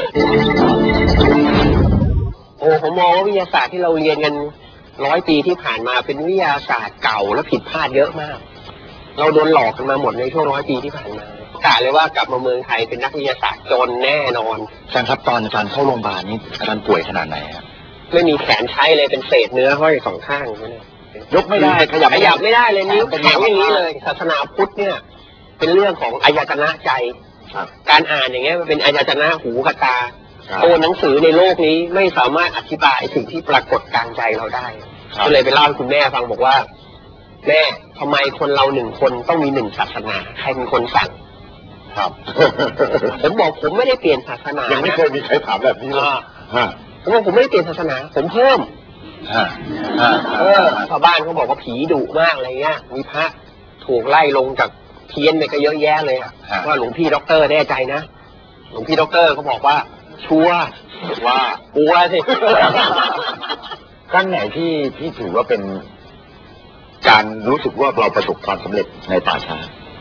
โอ้ผมมองว่าวิทยาศาสตร์ที่เราเรียนกันร้อยปีที่ผ่านมาเป็นวิทยาศาสตร์เก่าและผิดพลาดเยอะมาก เราโดนหลอกกันมาหมดในช่วงร้อยปีที่ผ่านมากะเลยว่ากลับมาเมืองไทยเป็นนักวิทยาศาสตร์จนแน่นอนอาจารย์ครับตอนอาจารย์เข้าโรงพยาบาลนี่อาจารย์ป่วยขนาดไหนครับไม่มีแขนใช้เลยเป็นเศษเนื้อห้อยสองข้างอย่างนี้เลยยกไม่ได้ขยับขยับไม่ได้เลยนิ้วเป็นแข็งอย่างนี้เลย ศาสนาพุทธเนี่ย เป็นเรื่องของอายตนะใจครับการอ่านอย่างเงี้ยมันเป็นอายตนะหูกับตาครับตัวหนังสือในโลกนี้ไม่สามารถอธิบายสิ่งที่ปรากฏกลางใจเราได้ครับก็เลยไปเล่าให้คุณแม่ฟังบอกว่า แม่ทำไมคนเราหนึ่งคนต้องมีหนึ่งศาสนาใครเป็นคนสั่งครับผมบอกผมไม่ได้เปลี่ยนศาสนายังไม่เคยมีใครถามแบบนี้เลยอ่าฮะผมบอกผมไม่ได้เปลี่ยนศาสนา ผมเพิ่มฮะฮะเออชาวบ้านเขาบอกว่าผีดุมากอะไรเงี้ย มีพระถูกไล่ลงจากเทียนไปก็เยอะแยะเลยอะว่าหลวงพี่ด็อกเตอร์แน่ใจนะ หลวงพี่ด็อกเตอร์เขาบอกว่า ชัวร์ว่ากลัวสิขั้นไหนที่ที่ถือว่าเป็นการรู้สึกว่าเราประสบความสำเร็จในป่าช้า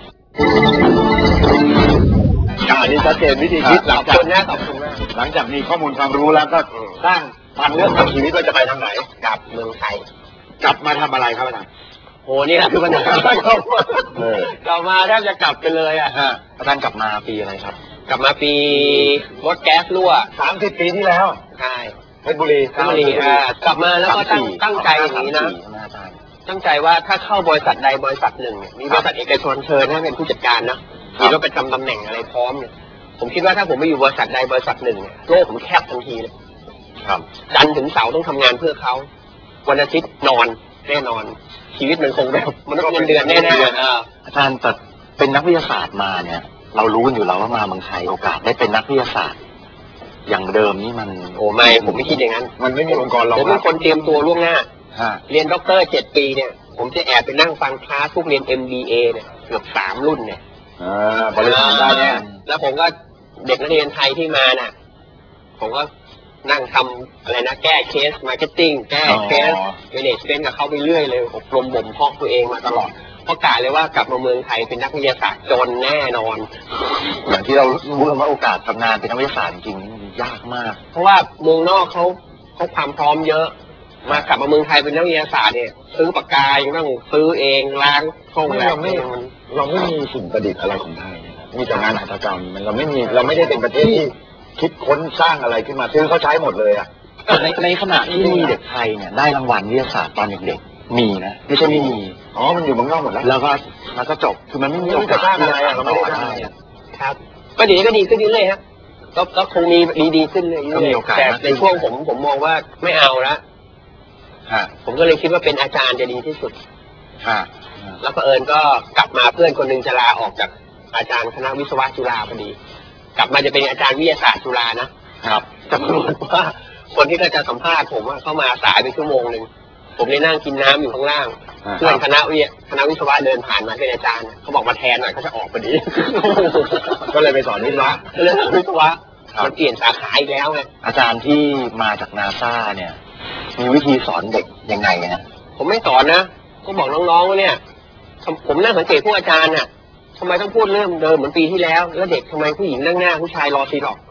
อันนี้ชัดเจนวิธีคิดหขลัอง บจากคุณนะขอบคุณมากหลังจากมีข้อมูลความรู้แล้วก็สร้างทางเลือกของชีวิตว่าจะไปทางไหนกลับเมืองไทยกลับมาทำอะไรครับอาจารย์โหนี่แหละคือปัญหาเออกลับมาแทบจะกลับไปเลยอ่ะฮะอาจารย์กลับมาปีอะไรครับกลับมาปีรถแก๊สรั่วสามสิบปีที่แล้วใช่เพชรบุรีเพชรบุรีอ่ากลับมาแล้วก็ตั้งตั้งใจอย่างนี้นะสามสี่ใช่ไหมอาจารย์ตั้งใจว่าถ้าเข้าบริษัทใดบริษัทหนึ่งเนี่ยมีบริษัทเอกชนเชิญให้เป็นผู้จัดการนะมีรถประจำตำแหน่งอะไรพร้อมเนี่ยผมคิดว่าถ้าผมไปอยู่บริษัทใดบริษัทหนึ่งเนี่ยโลกผมแคบทันทีเลยครับจันทร์ถึงเสาร์ต้องทำงานเพื่อเขาวันอาทิตย์นอนแน่นอน ชีวิตมันคงแบบมันต้องเงินเดือนแน่ๆเอออาจารย์แต่เป็นนักวิทยาศาสตร์มาเนี่ย เรารู้กันอยู่แล้วว่ามาเมืองไทยโอกาสได้เป็นนักวิทยาศาสตร์ อย่างเดิมนี่มันโอ้ไม่ผมไม่คิดอย่างนั้นมันไม่มีองค์กรรองผมเป็รันบคนเตรียมตัวล่วงหน้าฮะเรียนด็อกเตอร์เจ็ดปีเนี่ย ผมจะแอบไปนั่งฟังคลาสพวกเรียน เอ็ม บี เอ เนี่ยเกือบสามรุ่นเนี่ยอ่าบริหารได้เนี่ยแล้วผมก็เด็กนักเรียนไทยที่มาน่ะ ผมก็นั่งทำอะไรนะ แก้เคสมาร์เก็ตติ้งแก้เคสเมเนจเมนต์กับเขาไปเรื่อยเลยอบรมบ่มเพาะตัวเองมาตลอดเพราะกะเลยว่ากลับมาเมืองไทยเป็นนักวิทยาศาสตร์จนแน่นอนอย่างที่เรารู้กันว่าโอกาสทำงานเป็นนักวิทยาศาสตร์จริงๆนี่มันยากมากเพราะว่าเมืองนอกเขาเขาความพร้อมเยอะ มากลับมาเมืองไทยเป็นนักวิทยาศาสตร์เนี่ยซื้อปากกายังต้องซื้อเองล้างช่องแรเรากไม่เราไม่มีสิ่งประดิษฐ์อะไรของไทยนะครับมีแต่งานหัตถกรรมมันเราไม่มีเราไม่ได้เป็นประเทศที่คิดค้นสร้างอะไรขึ้นมาซื้อเขาใช้หมดเลยอ่ะในในขณะที่มีเด็กไทยเนี่ยได้รางวัลวิทยาศาสตร์ตอนเด็กๆมีนะไม่ใช่ไม่มีอ๋อมันอยู่เมืองนอกหมดแล้วแล้วก็แล้วก็จบคือมันไม่มีโอกาสที่จะต่อได้อะครับก็ดีก็ดีขึ้นเรื่อยๆฮะก็ก็คงมีดีดีขึ้นเรื่อยก็มีโอกาสแต่มากขึ้นในช่วงผมผมมองว่าไม่เอาละฮะผมก็เลยคิดว่าเป็นอาจารย์จะดีที่สุดฮะแล้วเผอิญก็กลับมาเพื่อนคนหนึ่งจะลาออกจากอาจารย์คณะวิศวะจุฬาพอดี กลับมาจะเป็นอาจารย์วิทยาศาสตร์จุฬานะครับ แต่ปรากฏว่าคนที่ก็จะสัมภาษณ์ผมอะเข้ามาสายไปชั่วโมงหนึ่งผมเลยนั่งกินน้ำอยู่ข้างล่างอ่าเพื่อนคณะวิทยาคณะวิศวะเดินผ่านมาเป็นอาจารย์เขาบอกมาแทนหน่อยเขาจะออกพอดีก็เลยไปสอนวิศวะเรื่องวิศวะมันเปลี่ยนสาขาอีกแล้วไงอาจารย์ที่มาจากนาซาเนี่ย มีวิธีสอนเด็กยังไงนะผมไม่สอนนะก็บอกน้องๆว่าเนี่ยผมนั่งสังเกตพวกอาจารย์น่ะทำไมต้องพูดเรื่องเดิมเหมือนปีที่แล้ว แล้วเด็กทำไมผู้หญิงนั่งหน้าผู้ชายรอซีหรอก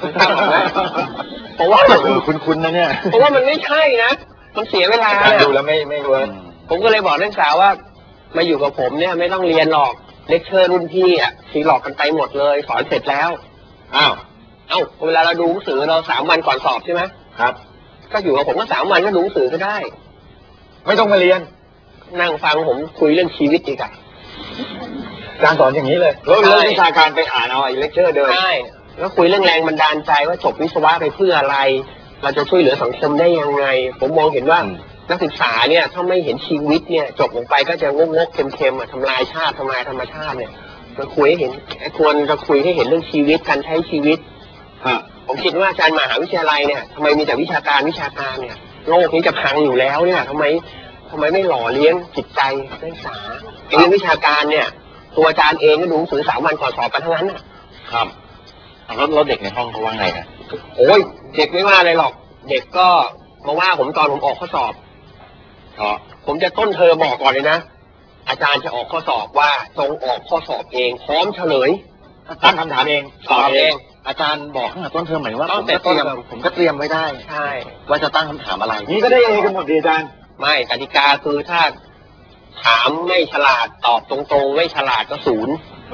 เพราะว่าเออคุ้นๆนะเนี่ยเพราะว่ามันไม่ใช่นะมันเสียเวลาการน่ะดูแล้วไม่ไม่เวิร์กผมก็เลยบอกนักศึกษาว่ามาอยู่กับผมเนี่ยไม่ต้องเรียนหรอกเลคเชอร์รุ่นพี่อ่ะซีหลอกกันไปหมดเลยสอนเสร็จแล้วอ้าวเอ้าเวลาเราดูหนังสือเราสามวันก่อนสอบใช่ไหมครับก็อยู่กับผมก็สามวันก็ดูหนังสือก็ได้ไม่ต้องมาเรียนนั่งฟังผมคุยเรื่องชีวิตดีกว่าการสอนอย่างนี้เลยแล้วเรื่องวิชาการไปอ่านเอาไอ้เลคเชอร์เดินใช่แล้วคุยเรื่องแรงบันดาลใจว่าจบวิศวะไปเพื่ออะไร เราจะช่วยเหลือสังคมได้ยังไง ผมมองเห็นว่าอืมนักศึกษาเนี่ยถ้าไม่เห็นชีวิตเนี่ยจบลงไปก็จะงกงกๆเค็มๆอ่ะทำลายชาติทำลายธรรมชาติเนี่ยจะคุยให้เห็นควรจะคุยให้เห็นเรื่องชีวิตการใช้ชีวิตฮะผมคิดว่าอาจารย์มหาวิทยาลัยเนี่ยทำไมมีแต่วิชาการวิชาการเนี่ยโลกนี้จะพังอยู่แล้วเนี่ยทำไมทำไมไม่หล่อเลี้ยงจิตใจนักศึกษาไอ้เรื่องวิชาการเนี่ยตัวอาจารย์เองก็ดูหนังสือสามวันก่อนสอบไปทั้งนั้นน่ะครับแล้วแล้วเด็กในห้องเขาว่าไงฮะโอ้ยเด็กไม่ว่าอะไรหรอก เด็กก็มาว่าผมตอนผมออกข้อสอบเพราะผมจะต้นเทอมบอกก่อนเลยนะอาจารย์จะออกข้อสอบว่าจงออกข้อสอบเองพร้อมเฉลยตั้งคำถามเองสอบเองอาจารย์บอกตั้งแต่ต้นเทอมหมายว่าต้ผองมแต่ก็เตรียมต้นเทอมผมก็เตรียมไว้ได้ใช่ว่าจะตั้งคำถามอะไรนี่ก็ได้เอกันหมดดีอาจารย์ไม่กติกาคือถ้าถามไม่ฉลาดตอบตรงๆไม่ฉลาดก็ศูนย์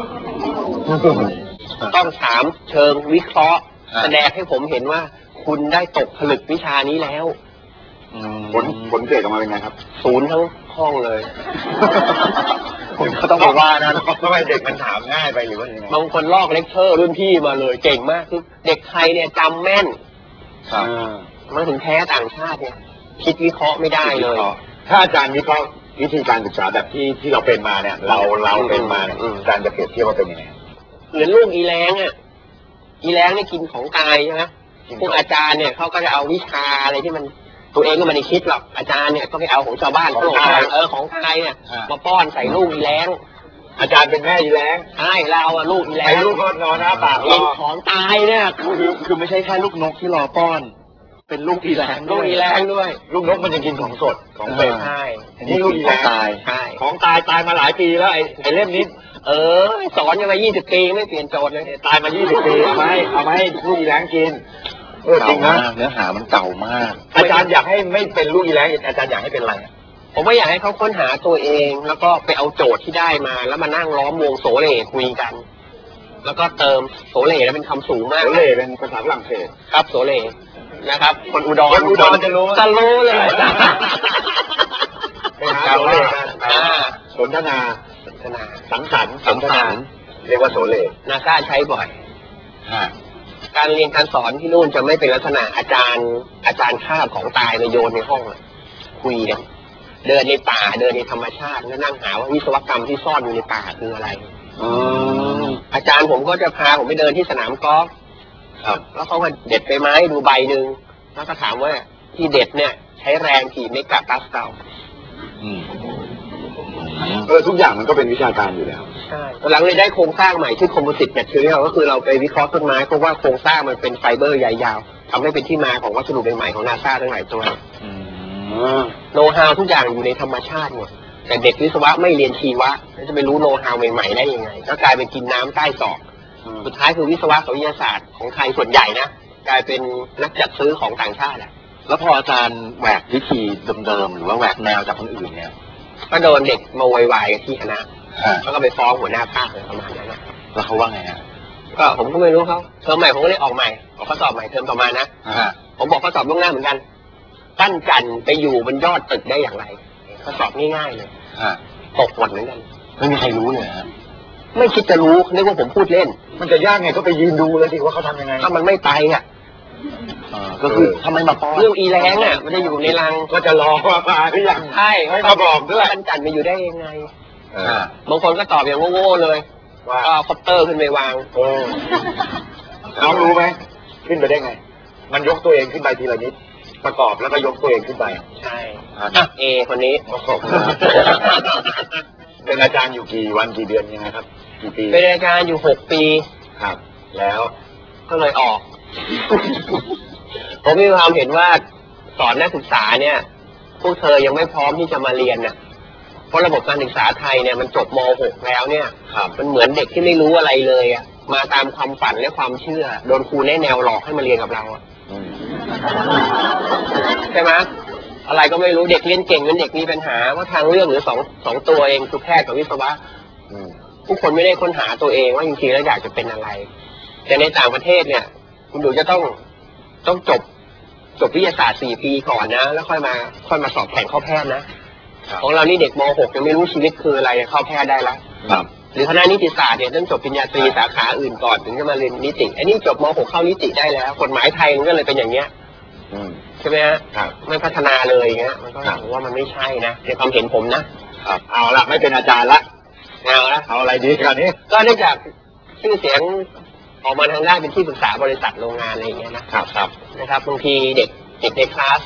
ต้องถามเชิงวิเคราะห์อ่าแสดงให้ผมเห็นว่าคุณได้ตกผลึกวิชานี้แล้วอืมผลผลเกรดออกมาเป็นไงครับศูนย์ทั้งห้องเลยผมก็ต้องบอกว่านะทำไมเด็กมันถามง่ายไปหรือว่ายังไงบางคนลอกเลคเชอร์รุ่นพี่มาเลยเก่งมากคือเด็กไทยเนี่ยจำแม่นครับมันถึงแพ้ต่างชาติเนี่ยคิดวิเคราะห์ไม่ได้เลยถ้าอาจารย์วิเคราะห์วิธีการศึกษาแบบที่ที่เราเป็นมาเนี่ย เราเราเป็นมาเนี่ยอืมอาจารย์จะเปรียบเทียบว่าเป็นยังไงเหมือนลูกอีแรงอ่ะอีแรงเนี่ยกินของตายใช่ไหมพวกอาจารย์เนี่ยเขาก็จะเอาวิชาอะไรที่มันตัวเองก็ไม่ได้คิดหรอกอาจารย์เนี่ยก็ไปเอาของชาวบ้านเขาบอกว่าเออของไทยเนี่ยมาป้อนใส่ลูกอีแรงอาจารย์เป็นแม่อีแรงใช่เราอะลูกอีแรไอ้งลูกก็นอนหน้าปากรกิอนของตายเนี่ยคือคือไม่ใช่แค่ลูกนกที่รอป้อน เป็นลูกอีแรงลูด้กวยอีแรงด้วยลูกนกมันยังกินของสดของเป็นใช่อันนี้ลูกอีแรงตายใช่ของตายตายมาหลายปีแล้วไอ้ไอ้เล่มนี้เออสอนกันมายี่สิบปีไม่เปลี่ยนโจทย์เลยตายมายี่สิบปีเอามาให้เอามาให้ลูกอีแรงกินเออจริงนะเก่ามากเนื้อหามันเก่ามากอาจารย์อยากให้ไม่เป็นลูกอีแรงอาจารย์อยากให้เป็นอะไรผมว่าอยากให้เขาค้นหาตัวเอง แล้วก็ไปเอาโจทย์ที่ได้มา แล้วมานั่งล้อมวงโสเลคุยกัน แล้วก็เติมโสเลแล้วเป็นคำสูงมากโสเล่เป็นภาษาฝรั่งเศสครับโสเลนะครับ คนอุดรคนอุดรจะรู้จะรู้เลยไปหาโสเล่กันอ่าสนทนาสนทนาสังสรรค์สังสรรค์เรียกว่าโสเล่นาซาใช้บ่อยฮะการเรียนการสอนที่นู่นจะไม่เป็นลักษณะอาจารย์ อาจารย์คาบของตายมาโยนในห้องอะคุยกันเดินในป่าเดินในธรรมชาติแล้วนั่งหาว่าวิศวกรรมที่ซ่อนอยู่ในป่าคืออะไรอืมอาจารย์ผมก็จะพาผมไปเดินที่สนามกอล์ฟครับแล้วเขาก็เด็ดไปไม้ดูใบหนึ่งแล้วก็ถามว่าที่เด็ดเนี่ยใช้แรงกี่เมกะปาสกาลอืมเออทุกอย่างมันก็เป็นวิชาการอยู่แล้วใช่ตอนหลังเลยได้โครงสร้างใหม่ชื่อคอมโพสิตแมทเทอเรียลก็คือเราไปวิเคราะห์ต้นไม้เพราะว่าโครงสร้างมันเป็นไฟเบอร์ใยยาวทำให้เป็นที่มาของวัสดุใหม่ๆของนาซาทั้งหลายตัวอืมโน้ตฮาวทุกอย่างอยู่ในธรรมชาติหมดแต่เด็กวิศวะไม่เรียนชีวะแล้วจะไปรู้โน้ตฮาวใหม่ๆได้ยังไงก็กลายเป็นกินน้ำใต้ศอกสุดท้ายคือวิศวะกับวิทยาศาสตร์ของไทยส่วนใหญ่นะกลายเป็นนักจัดซื้อของต่างชาติอะแล้วพออาจารย์แหวกวิธีเดิมๆหรือว่าแหวกแนวจากคนอื่นเนี่ยก็โดนเด็กมาโวยวายกันที่คณะฮะแล้วก็ไปฟ้องหัวหน้าภาคอะไรประมาณนั้นนะแล้วเขาว่าไงฮะก็ผมก็ไม่รู้เขาเทอมใหม่ผมก็เลยออกใหม่ออกข้อสอบใหม่เทอมต่อมานะฮะผมบอกข้อสอบล่วงหน้าเหมือนกันปั้นจันทร์ไปอยู่บนยอดตึกได้อย่างไรข้อสอบง่ายๆเลยฮะตกหมดเหมือนกันไม่มีใครรู้เลยฮะไม่คิดจะรู้นึกว่าผมพูดเล่นมันจะยากไงก็ไปยืนดูเลยสิว่าเขาทำยังไงถ้ามันไม่ไปอ่ะเออก็คือทำไมมาป้อนเรื่องอีแรงอ่ะมันจะอยู่ในรังก็จะรอว่ามาหรือยังใช่ให้มาบอกด้วยปั้นจันทร์ไปอยู่ได้ยังไงเออฮะบางคนก็ตอบอย่างโง่ๆเลยว่าก็คอปเตอร์ขึ้นไปวางเออน้องรู้ไหมขึ้นไปได้ไง มันยกตัวเองขึ้นไปทีละนิดประกอบแล้วก็ยกตัวเองขึ้นไปใช่ฮะอ่ะเอคนนี้โอ้โหเป็นอาจารย์อยู่กี่วันกี่เดือนยังไงครับ กี่ปีเป็นอาจารย์อยู่หกปีครับ แล้วก็เลยออก ผมมีความเห็นว่าสอนนักศึกษาเนี่ย พวกเธอยังไม่พร้อมที่จะมาเรียนน่ะ เพราะระบบการศึกษาไทยเนี่ยมันจบม หก แล้วเนี่ยครับมันเหมือนเด็กที่ไม่รู้อะไรเลยอ่ะ มาตามความฝันและความเชื่อ โดนครูแนะแนวหลอกให้มาเรียนกับเราอะอืมใช่ไหมอะไรก็ไม่รู้เด็กเรียนเก่งเป็นเด็กมีปัญหาว่าทางเลือกหรือสองสองตัวเองคือแพทย์กับวิศวะอืมผู้คนไม่ได้ค้นหาตัวเองว่าจริงๆแล้วอยากจะเป็นอะไร แต่ในต่างประเทศเนี่ย คุณดูจะต้องต้องจบจบวิทยาศาสตร์สี่ปีก่อนนะ แล้วค่อยมาค่อยมาสอบแข่งเข้าแพทย์นะ ของเรานี่เด็กม หก ยังไม่รู้ชีวิตคืออะไรเข้าแพทย์ได้แล้วครับหรือคณะนิติศาสตร์เนี่ยต้องจบปริญญาตรีสาขาอื่นก่อนถึงจะมาเรียนนิติอันนี้จบม หก เข้านิติได้แล้วกฎหมายไทยมันก็เลยเป็นอย่างเงี้ยอืมใช่ไหมฮะครับไม่พัฒนาเลยอย่างเงี้ยมันก็ครับผมว่ามันไม่ใช่นะในความเห็นผมนะครับเอาละไม่เป็นอาจารย์ละเอาละเอาอะไรดีคราวนี้ก็เนื่องจากชื่อเสียงออกมาทางด้านเป็นที่ปรึกษาบริษัทโรงงานอะไรอย่างเงี้ยนะครับครับนะครับบางทีเด็กเด็กในคลาส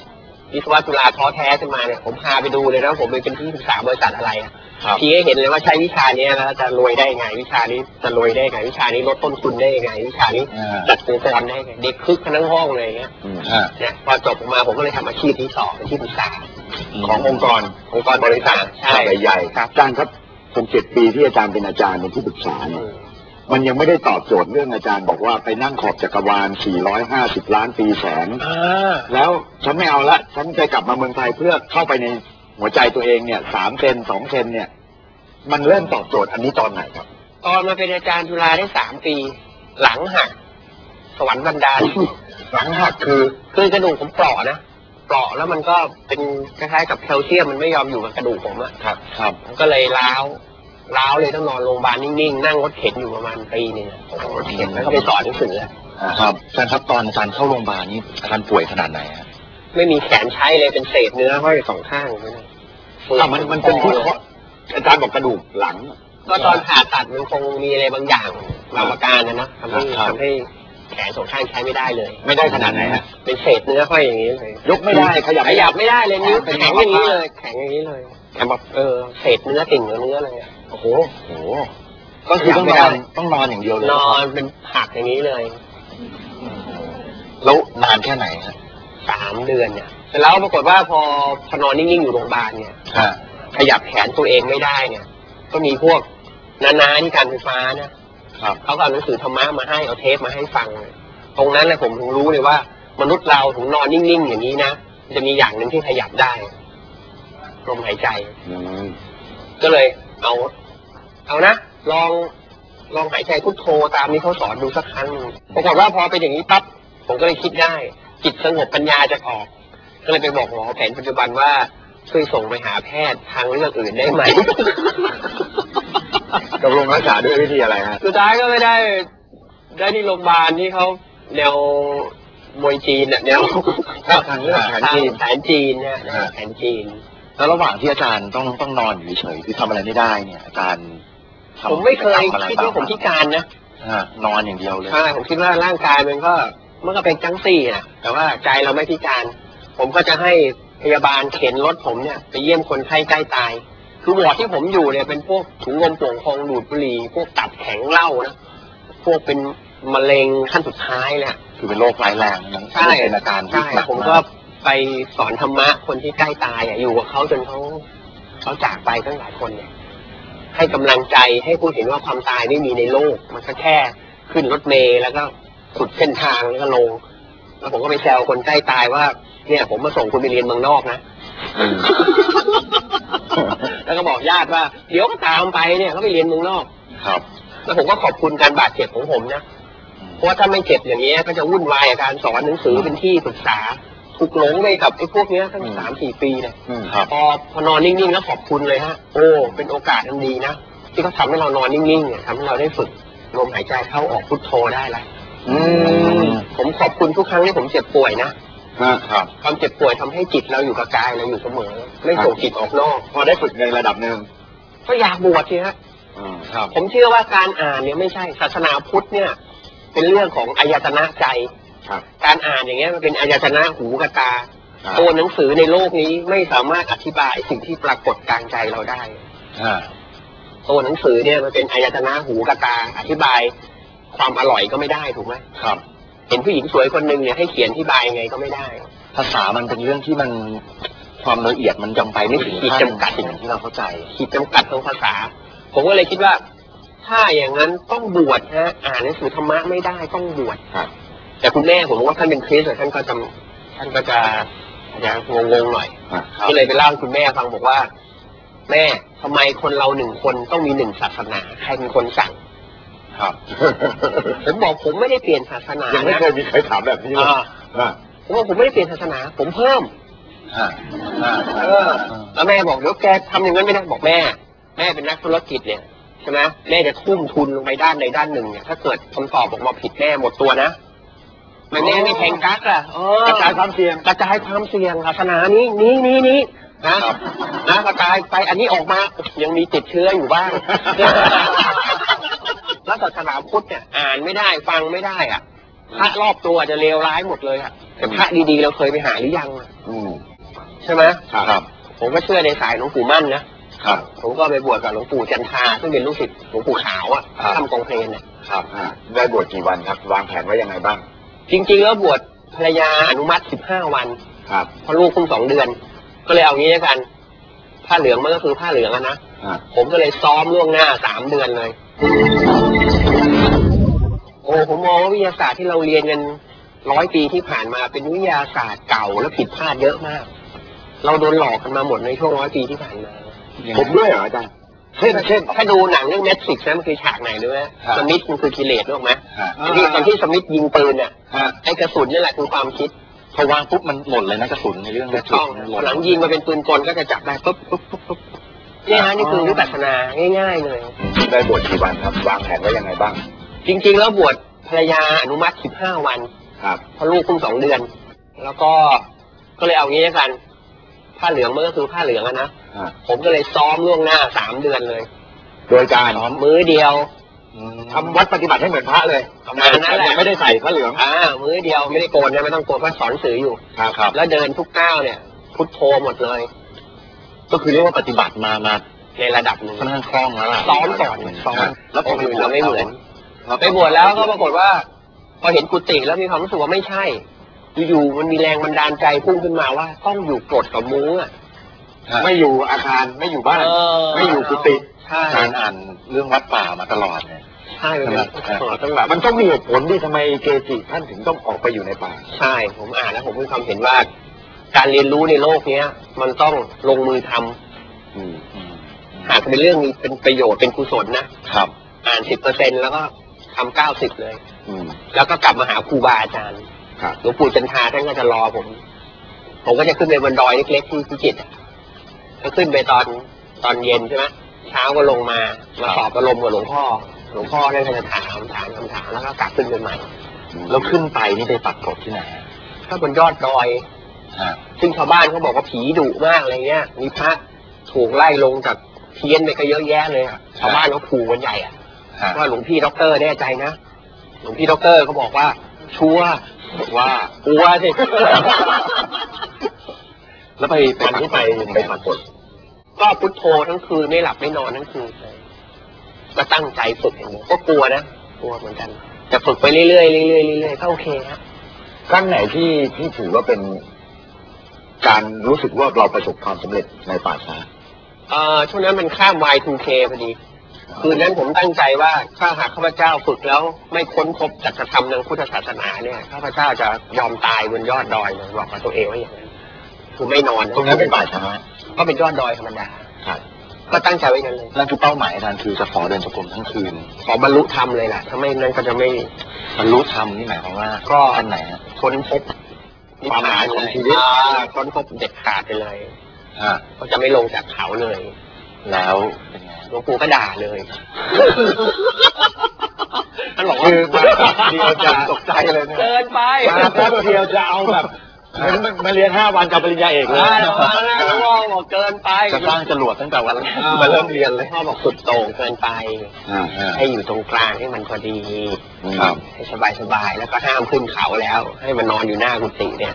วิศวะจุฬาท้อแท้ขึ้นมาเนี่ยผมพาไปดูเลยนะผมเป็นที่ปรึกษาบริษัทอะไรอ่ะครับพี่ให้เห็นเลยว่าใช้วิชานี้แล้วจะรวยได้ไงวิชานี้จะรวยได้ไงวิชานี้ลดต้นทุนได้ไงวิชานี้อ่าจัดองค์กรได้ไงเด็กคึกทั้งห้องเลยเงี้ยอืมอ่าเนี่ยพอจบออกมาผมก็เลยทำอาชีพที่สองเป็นที่ปรึกษาขององค์กรองค์กรบริษัทใช่ใหญ่ๆครับอาจารย์ครับผมเจ็ดปีที่อาจารย์เป็นอาจารย์เป็นที่ปรึกษาเนี่ยมันยังไม่ได้ตอบโจทย์เรื่องอาจารย์บอกว่าไปนั่งขอบจักรวาลสี่ร้อยห้าสิบล้านปีแสงอ่าแล้วฉันไม่เอาละฉันจะกลับมาเมืองไทยเพื่อเข้าไปในหัวใจตัวเองเนี่ยสามเซนสองเซนเนี่ย มันเริ่มตอบโจทย์อันนี้ตอนไหนครับตอนมาเป็นอาจารย์จุฬาได้สามปี หลังหักสวรรค์บันดาลหลังหักคือคือกระดูกผมเปราะนะเปราะแล้วมันก็เป็นคล้ายๆกับแคลเซียมมันไม่ยอมอยู่กับกระดูกผมอะครับครับผมก็เลยล้าวล้าวเลยต้องนอนโรงพยาบาลนิ่งๆนั่งรถเข็นอยู่ประมาณปีหนึงอะนั่งรถเข็นแล้วก็ไปสอนหนังสืออะครับอาจารย์ครับตอนอาจารย์เข้าโรงพยาบาลนี่อาการป่วยขนาดไหนฮะไม่มีแขนใช้เลยเป็นเศษเนื้อห้อยสองข้างเลยอ่ะมันมันเป็นที่ข้ออาจารย์บอกกระดูกหลังก็ตอนผ่าตัดมันคงมีอะไรบางอย่างบางประการนะนะทำให้ครับทำให้แขนสองข้างใช้ไม่ได้เลยไม่ได้ขนาดไหนฮะเป็นเศษเนื้อห้อยอย่างนี้เลยยกไม่ได้ขยับขยับไม่ได้เลยนิ้วเป็นแข็งอย่างนี้เลยแข็งอย่างนี้เลยแบบเออเศษเนื้อติ่งเนื้อเลยอะโอ้โหโอ้โหก็คือต้องนอนต้องนอนอย่างเดียวเลยนอนเป็นผักอย่างนี้เลยแล้วนานแค่ไหนฮะสามเดือนเนี่ยแต่แล้วปรากฏว่าพอพอนอนนิ่งๆอยู่โรงพยาบาลเนี่ยฮะขยับแขนตัวเองไม่ได้เนี่ย ก็มีพวกนาๆที่การไฟฟ้านะครับ เขาก็เอาหนังสือธรรมะมาให้เอาเทปมาให้ฟัง ตรงนั้นเลยผมถึงรู้เลยว่ามนุษย์เราถึงนอนนิ่งๆอย่างนี้นะจะมีอย่างหนึ่งที่ขยับได้ลมหายใจอืมก็เลยเอา เอานะลองลองหายใจพุทโธตามที่เขาสอนดูสักครั้งหนึ่งปรากฏว่าพอเป็นอย่างนี้ปั๊บผมก็เลยคิดได้ จิตสงบปัญญาจะออก ก็เลยไปบอกหมอแผนปัจจุบันว่าช่วยส่งไปหาแพทย์ทางเลือกอื่นได้ไหมตกลงรักษาด้วยวิธีอะไรฮะสุดท้ายก็ไม่ได้ ได้ที่โรงพยาบาลที่เขาแนวมวยจีนอะแนวทางเลือกแผนจีนแผนจีนเนี่ยแผนจีนแล้วระหว่างที่อาจารย์ต้องต้องนอนอยู่เฉยๆคือทำอะไรไม่ได้เนี่ยอาจารย์ทำผมไม่เคยทำอะไรคิดว่าผมพิการนะฮะนอนอย่างเดียวเลยใช่ผมคิดว่าร่างกายมันก็มันก็เป็นจังสี่อะแต่ว่าใจเราไม่พิการ ผมก็จะให้พยาบาลเข็นรถผมเนี่ยไปเยี่ยมคนไข้ใกล้ตาย คือวอร์ดที่ผมอยู่เนี่ยเป็นพวกถุงลมโป่งพองดูดบุหรี่พวกตับแข็งเหล้านะพวกเป็นมะเร็งขั้นสุดท้ายเนี่ยคือเป็นโรคร้ายแรงนะใช่เป็นอาการที่ใช่หนักผมก็มากไปสอนธรรมะคนที่ใกล้ตายอ่ะอยู่กับเขาจนเขาเขาจากไปตั้งหลายคนเนี่ย ให้กำลังใจให้ผู้เห็นว่าความตายไม่มีในโลก มันก็แค่ขึ้นรถเมล์แล้วก็สุดเส้นทางแล้วก็ลง แล้วผมก็ไปแซวคนใกล้ตายว่า เนี่ย ผมมาส่งคุณไปเรียนเมืองนอกนะอืมแล้วก็บอกญาติว่าเดี๋ยวก็ตามไปเนี่ยเขาไปเรียนเมืองนอกครับแล้วผมก็ขอบคุณการบาดเจ็บของผมนะ เพราะว่าถ้าไม่เจ็บอย่างนี้ยก็จะวุ่นวายกับการสอนหนังสือเป็นที่ปรึกษาถูกหลงไปกับไอ้พวกเนี้ยตั้งสามสี่ปีเนี่ยอืมครับพอพอนอนนิ่งๆแล้วขอบคุณเลยฮะ โอ้ เป็นโอกาสอันดีนะ ที่เขาทำให้เรานอนนิ่งๆเนี่ยทำให้เราได้ฝึกลมหายใจเข้าออกพุทโธได้ละอืมผมขอบคุณทุกครั้งที่ผมเจ็บป่วยนะครับความเจ็บป่วยทำให้จิตเราอยู่กับกายเราอยู่เสมอ ไม่ส่งจิตออกนอกพอได้ฝึกในระดับหนึ่งก็อยากบวชทีฮะอืมครับผมเชื่อว่าการอ่านเนี่ยไม่ใช่ศาสนาพุทธเนี่ย เป็นเรื่องของอายตนะใจครับการอ่านอย่างเงี้ยมันเป็นอายตนะหูกับตาครับตัวหนังสือในโลกนี้ไม่สามารถอธิบายสิ่งที่ปรากฏกลางใจเราได้ฮะตัวหนังสือเนี่ยมันเป็นอายตนะหูกับตา อธิบายความอร่อยก็ไม่ได้ถูกไหมครับเห็นผู้หญิงสวยคนหนึ่งเนี่ยให้เขียนอธิบายยังไงก็ไม่ได้ภาษามันเป็นเรื่องที่มันความละเอียดมันจำไปไม่ถึงขีดขั้นจำกัดสิ่งที่เราเข้าใจขีดจำกัดทางภาษา ผมก็เลยคิดว่า ถ้าอย่างนั้นต้องบวชฮะอ่านหนังสือธรรมะไม่ได้ต้องบวชครับแต่คุณแม่ผมว่าท่านเป็นคริสต์ท่านก็จะท่านก็จะอาจจะงงๆหน่อยครับก็เลยไปเล่าให้คุณแม่ฟังบอกว่า แม่ทำไมคนเราหนึ่งคนต้องมีหนึ่งศาสนาใครเป็นคนสั่งครับผมบอกผมไม่ได้เปลี่ยนศาสนายังไม่นะเคยมีใครถามแบบนี้เลยอ่าอ่าผมบอกผมไม่ได้เปลี่ยนศาสนา ผมเพิ่มฮะฮะเออ แล้วแม่บอกเดี๋ยวแกทำอย่างนั้นไม่ได้บอกแม่ แม่เป็นนักธุรกิจเนี่ยใช่ไหมแม่จะทุ่มทุนลงไปด้านใดด้านหนึ่งเนี่ยถ้าเกิดคำตอบออกมาผิดแม่หมดตัวนะมันแม่ไม่แทงกั๊กอะเออกระจายความเสี่ยงกระจายความเสี่ยงศาสนานี้นี้นี้นี้นะนะกระจายไปอันนี้ออกมายังมีติดเชื้ออยู่บ้าง แล้วศาสนาพุทธเนี่ยอ่านไม่ได้ฟังไม่ได้อ่ะพระรอบตัวจะเลวร้ายหมดเลยอ่ะแต่พระดีๆเราเคยไปหาหรือยังอะอืมใช่ไหมครับผมก็เชื่อในสายหลวงปู่มั่นนะครับ ผมก็ไปบวชกับหลวงปู่จันทราซึ่งเป็นลูกศิษย์หลวงปู่ขาวอ่ะครับทำกองเพลนเนี่ยครับอ่าได้บวชกี่วันครับ วางแผนไว้ยังไงบ้างจริงๆแล้วบวชภรรยาอนุมัติสิบห้าวันครับเพราะลูกเพิ่งสองเดือน ก็เลยเอางี้แล้วกันผ้าเหลืองมันก็คือผ้าเหลืองอะนะอ่าผมก็เลยซ้อมล่วงหน้าสามเดือนเลย โอ้ผมมองว่าวิทยาศาสตร์ที่เราเรียนกันร้อยปีที่ผ่านมาเป็นวิทยาศาสตร์เก่าและผิดพลาดเยอะมาก เราโดนหลอกกันมาหมดในช่วงร้อยปีที่ผ่านมาผมด้วยเหรออาจารย์เช่นเช่นถ้าดูหนังเรื่องแมทริกซ์นะมันคือฉากไหนรู้ไหมครับสมิธมันคือกิเลสรู้ไหมฮะตอนที่ตอนที่สมิธยิงปืนเนี่ยฮะไอ้กระสุนนี่แหละคือความคิดพอวางปุ๊บมันหล่นเลยนะกระสุนในเรื่องถูกต้องหล่นหลังยิงมาเป็นปืนกลก็จะจับได้ปุ๊บปุ๊บปุ๊บปุ๊บเนี่ยฮะนี่คือวิปัสสนาง่ายๆเลยได้บวชกี่วันครับ วางแผนไว้ยังไงบ้างจริงๆแล้วบวชภรรยาอนุมัติสิบห้าวันครับเพราะลูกเพิ่งสองเดือน แล้วก็ก็เลยเอางี้แล้วกันผ้าเหลืองมันก็คือผ้าเหลืองอะนะอ่าผมก็เลยซ้อมล่วงหน้าสามเดือนเลยโดยการมื้อเดียวอืมทำวัดปฏิบัติให้เหมือนพระเลยประมาณนั้นแหละไม่ได้ใส่พระเหลืองอ่ามื้อเดียวไม่ได้โกนนะไม่ต้องโกนเพราะสอนหนังสืออยู่ครับครับแล้วเดินทุกก้าวเนี่ย พุทโธหมดเลยก็คือเรียกว่าปฏิบัติมามาในระดับหนึ่งค่อนข้างคล่องแล้วล่ะซ้อมก่อนซ้อมแล้วพคอน ไปอื่นบวชเราไม่เหมือนเราไปบวชแล้วก็ปรากฏว่า พอเห็นกุฏิแล้วมีความรู้สึกว่าไม่ใช่ อยู่ๆมันมีแรงบันดาลใจพุ่งขึ้นมาว่า ต้องอยู่กรดกับมุ้งอ่ะไม่อยู่อาคารไม่อยู่บ้านเออไม่อยู่กุฏิใช่การอ่านเรื่องวัดป่ามาตลอดเนี่ยใช่มันเป็นใช่ไหมต้องแบบมันต้องมีเหตุผลที่ทำไมเกจิท่านถึงต้องออกไปอยู่ในป่าใช่ผมอ่านแล้วผมมีความเห็นว่า การเรียนรู้ในโลกเนี้ย มันต้องลงมือทำอืมอืมหากเป็นเรื่องมีเป็นประโยชน์เป็นกุศลนะครับ อ่านสิบเปอร์เซ็นแล้วก็ทำเก้าสิบเลยอืมแล้วก็กลับมาหาครูบาอาจารย์ครับหลวงปู่จันทราท่านก็จะรอผม ผมก็จะขึ้นไปบนดอยเล็กๆที่พิจิตรอะก็ขึ้นไปตอนตอนเย็นใช่ไหมเช้าก็ลงมามาสอบอารมณ์กับหลวงพ่อ หลวงพ่อท่านก็จะถามถามคำถามแล้วก็กลับขึ้นไปใหม่แล้วขึ้นไปนี่ไปปักกรดที่ไหนฮะก็บนยอดดอยฮะซึ่งชาวบ้านเขาบอกว่าผีดุมากอะไรเงี้ย มีพระถูกไล่ลงจากเทียนไปก็เยอะแยะเลยอะชาวบ้านเขาขู่กันใหญ่อะฮะว่าหลวงพี่ด็อกเตอร์แน่ใจนะ หลวงพี่ด็อกเตอร์เขาบอกว่า ชัวร์ว่ากลัวสิแล้วไปไปวันที่ไปไปปักกฎก็พุทโธทั้งคืนไม่หลับไม่นอนทั้งคืนเลยก็ตั้งใจฝึกอย่างนี้ก็กลัวนะกลัวเหมือนกันแต่ฝึกไปเรื่อยๆเรื่อยๆเรื่อยๆก็โอเคครับครั้งไหนที่ที่ถือว่าเป็นการรู้สึกว่าเราประสบความสำเร็จในป่าช้าเอ่อช่วงนั้นมันข้าม วาย ทู เค พอดี คืนนั้นผมตั้งใจว่าถ้าหากข้าพเจ้าฝึกแล้วไม่ค้นพบจักรธรรมทางพุทธศาสนาเนี่ยข้าพเจ้าจะยอมตายบนยอดดอยเลยบอกกับตัวเองว่าอย่างนั้นคือไม่นอนตรงนั้นเป็นป่าช้าก็เป็นยอดดอยธรรมดาครับก็ตั้งใจไว้กันเลยนั่นคือเป้าหมายอาจารย์คือจะขอเดินจงกรมทั้งคืนขอบรรลุธรรมเลยแหละถ้าไม่นั้นก็จะไม่บรรลุธรรมนี่หมายความว่าก็ท่านไหนฮะค้นพบความหมายของชีวิตอ่าค้นพบเด็ดขาดไปเลยฮะก็จะไม่ลงจากเขาเลยแล้วเป็นไงหลวงปู่ก็ด่าเลยท่านบอกว่าคือมาแป๊บเดียวจะตกใจเลยเนี่ยเกินไปมาแป๊บเดียวจะเอาแบบเหมือนมาเรียนห้าวันกับปริญญาเอกเลยอ่าหลวงพ่อบอกเกินไปจะสร้างจรวดตั้งแต่วันแรกมาเริ่มเรียนเลยพ่อบอกสุดโต่งเกินไปอ่าให้อยู่ตรงกลางให้มันพอดีครับให้สบายสบายๆแล้วก็ห้ามขึ้นเขาแล้ว ให้มันนอนอยู่หน้ากุฏิเนี่ย